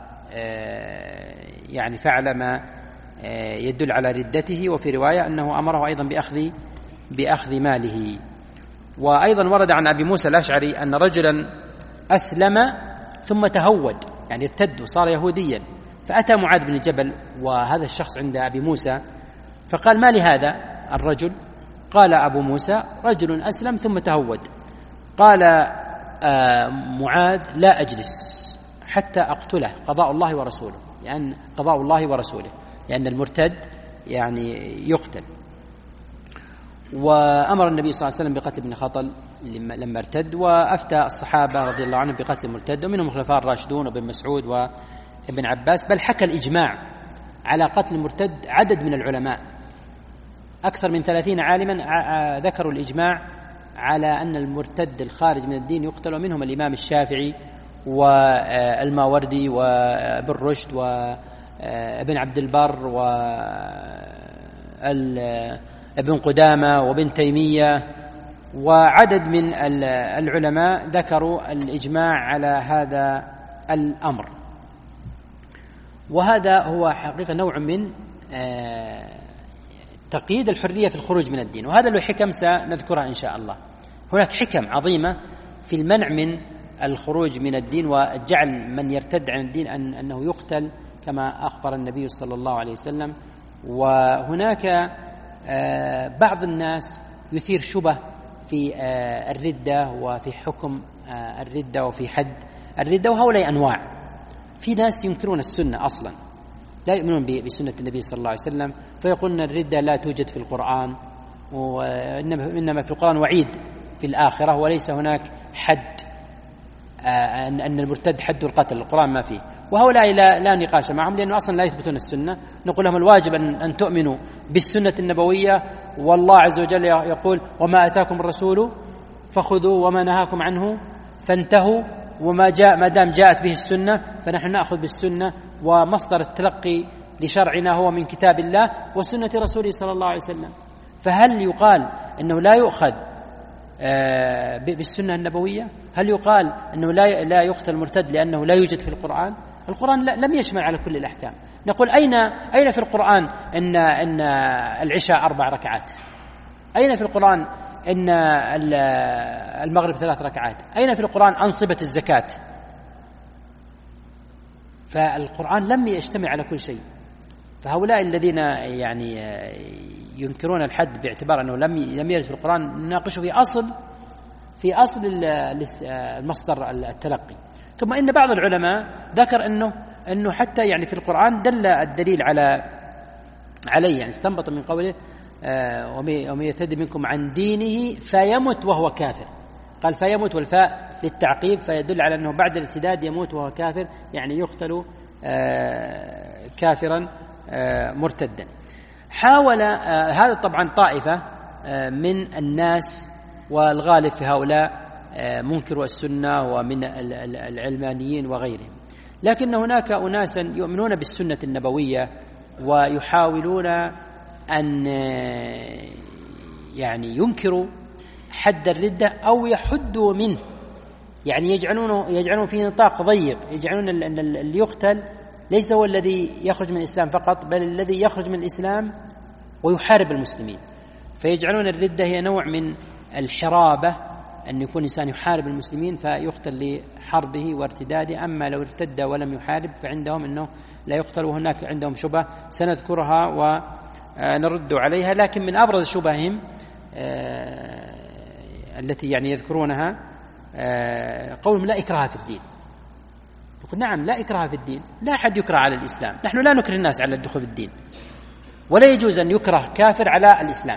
يعني فعل ما يدل على ردته. وفي رواية أنه أمره أيضا بأخذ بأخذ ماله. وأيضا ورد عن أبي موسى الأشعري أن رجلا أسلم ثم تهود، يعني ارتد وصار يهوديا، فأتى معاذ بن جبل وهذا الشخص عند أبي موسى فقال: ما لهذا الرجل؟ قال أبو موسى: رجل أسلم ثم تهود. قال آه معاذ: لا أجلس حتى أقتله، قضاء الله ورسوله، لأن يعني قضاء الله ورسوله، لأن يعني المرتد يعني يقتل. وأمر النبي صلى الله عليه وسلم بقتل ابن خطل لما ارتد، وأفتى الصحابة رضي الله عنهم بقتل المرتد، ومنهم الخلفاء الراشدون وابن مسعود وابن عباس، بل حكى الإجماع على قتل المرتد عدد من العلماء، أكثر من ثلاثين عالما ذكروا الإجماع على أن المرتد الخارج من الدين يقتل، ومنهم الإمام الشافعي والماوردي وابن رشد وابن عبد البر وابن قدامة وابن تيمية، وعدد من العلماء ذكروا الإجماع على هذا الأمر. وهذا هو حقيقة نوع من تقييد الحرية في الخروج من الدين، وهذا له حكم سنذكرها إن شاء الله. هناك حكم عظيمة في المنع من الخروج من الدين وجعل من يرتد عن الدين أن أنه يقتل كما أخبر النبي صلى الله عليه وسلم. وهناك بعض الناس يثير شبه في الردة وفي حكم الردة وفي حد الردة، وهؤلاء أنواع. في ناس ينكرون السنة أصلا، لا يؤمنون بسنة النبي صلى الله عليه وسلم، فيقولون الردة لا توجد في القرآن، وإنما في القرآن وعيد في الآخرة، وليس هناك حد أن المرتد حد القتل، القرآن ما فيه. وهؤلاء لا, لا نقاش معهم، لأنه أصلا لا يثبتون السنة. نقول لهم الواجب أن, أن تؤمنوا بالسنة النبوية، والله عز وجل يقول: وما أتاكم الرسول فخذوا وما نهاكم عنه فانتهوا. وما جاء ما دام جاءت به السنة فنحن نأخذ بالسنة، ومصدر التلقي لشرعنا هو من كتاب الله وسنة رسوله صلى الله عليه وسلم. فهل يقال أنه لا يؤخذ بالسنة النبوية؟ هل يقال أنه لا لا يقتل المرتد لأنه لا يوجد في القرآن؟ القرآن لم يشمل على كل الأحكام. نقول: أين أين في القرآن إن إن العشاء أربع ركعات؟ أين في القرآن إن المغرب ثلاث ركعات؟ أين في القرآن أنصبة الزكاة؟ فالقرآن لم يجتمع على كل شيء. فهؤلاء الذين يعني ينكرون الحد باعتبار أنه لم لم يرد في القرآن نناقشه في أصل في أصل المصدر التلقي. ثم إن بعض العلماء ذكر أنه أنه حتى يعني في القرآن دل الدليل على عليه، يعني استنبط من قوله: ومن يرتد منكم عن دينه فيمت وهو كافر. قال فيمت والفاء للتعقيب، فيدل على أنه بعد الارتداد يموت وهو كافر، يعني يقتل كافرا مرتدا. حاول هذا طبعا طائفة من الناس، والغالب في هؤلاء منكروا السنة ومن العلمانيين وغيرهم، لكن هناك أناسا يؤمنون بالسنة النبوية ويحاولون أن يعني ينكروا حد الردة أو يحدوا منه، يعني يجعلونه يجعلون في نطاق ضيق، يجعلون أن اللي يقتل ليس هو الذي يخرج من الإسلام فقط، بل الذي يخرج من الإسلام ويحارب المسلمين. فيجعلون الردة هي نوع من الحرابة، أن يكون إنسان يحارب المسلمين فيقتل لحربه وارتداده. أما لو ارتد ولم يحارب فعندهم أنه لا يقتل، وهناك عندهم شبه سنذكرها ونرد عليها. لكن من أبرز شبههم التي يعني يذكرونها قولهم: لا إكراه في الدين. يقول: نعم لا إكراه في الدين، لا أحد يكره على الإسلام، نحن لا نكره الناس على الدخول في الدين، ولا يجوز أن يكره كافر على الإسلام.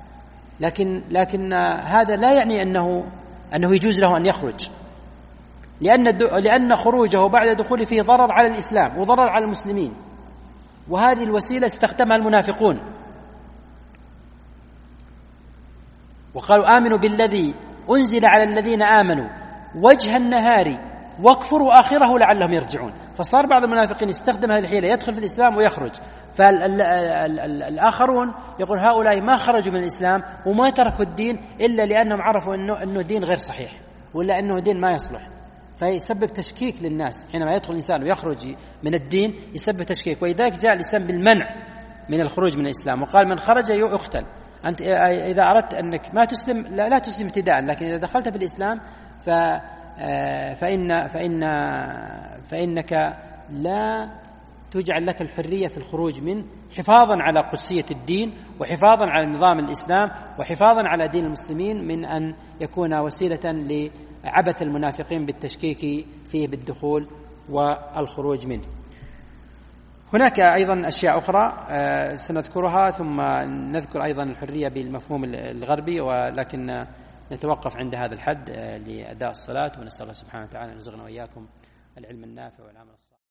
لكن لكن هذا لا يعني أنه أنه يجوز له أن يخرج، لأن لأن خروجه بعد دخوله فيه ضرر على الإسلام وضرر على المسلمين، وهذه الوسيلة استخدمها المنافقون وقالوا آمنوا بالذي أنزل على الذين آمنوا وجه النهار واكفروا آخره لعلهم يرجعون. فصار بعض المنافقين يستخدم هذه الحيلة، يدخل في الإسلام ويخرج، فالآخرون يقول هؤلاء ما خرجوا من الإسلام وما تركوا الدين إلا لأنهم عرفوا أنه, أنه دين غير صحيح ولا أنه دين ما يصلح، فيسبب تشكيك للناس. حينما يدخل الإنسان ويخرج من الدين يسبب تشكيك، ولذلك جاء الإسلام بالمنع من الخروج من الإسلام، وقال من خرج يقتل. أنت إذا أردت أنك ما تسلم لا, لا تسلم ابتداء، لكن إذا دخلت في الإسلام ف فإن فإن فإنك لا تجعل لك الحرية في الخروج منه، حفاظا على قدسية الدين وحفاظا على نظام الإسلام وحفاظا على دين المسلمين من أن يكون وسيلة لعبث المنافقين بالتشكيك فيه بالدخول والخروج منه. هناك أيضا أشياء أخرى سنذكرها، ثم نذكر أيضا الحرية بالمفهوم الغربي، ولكن نتوقف عند هذا الحد لأداء الصلاة، ونسأل الله سبحانه وتعالى أن يرزقنا وإياكم العلم النافع والعمل الصالح.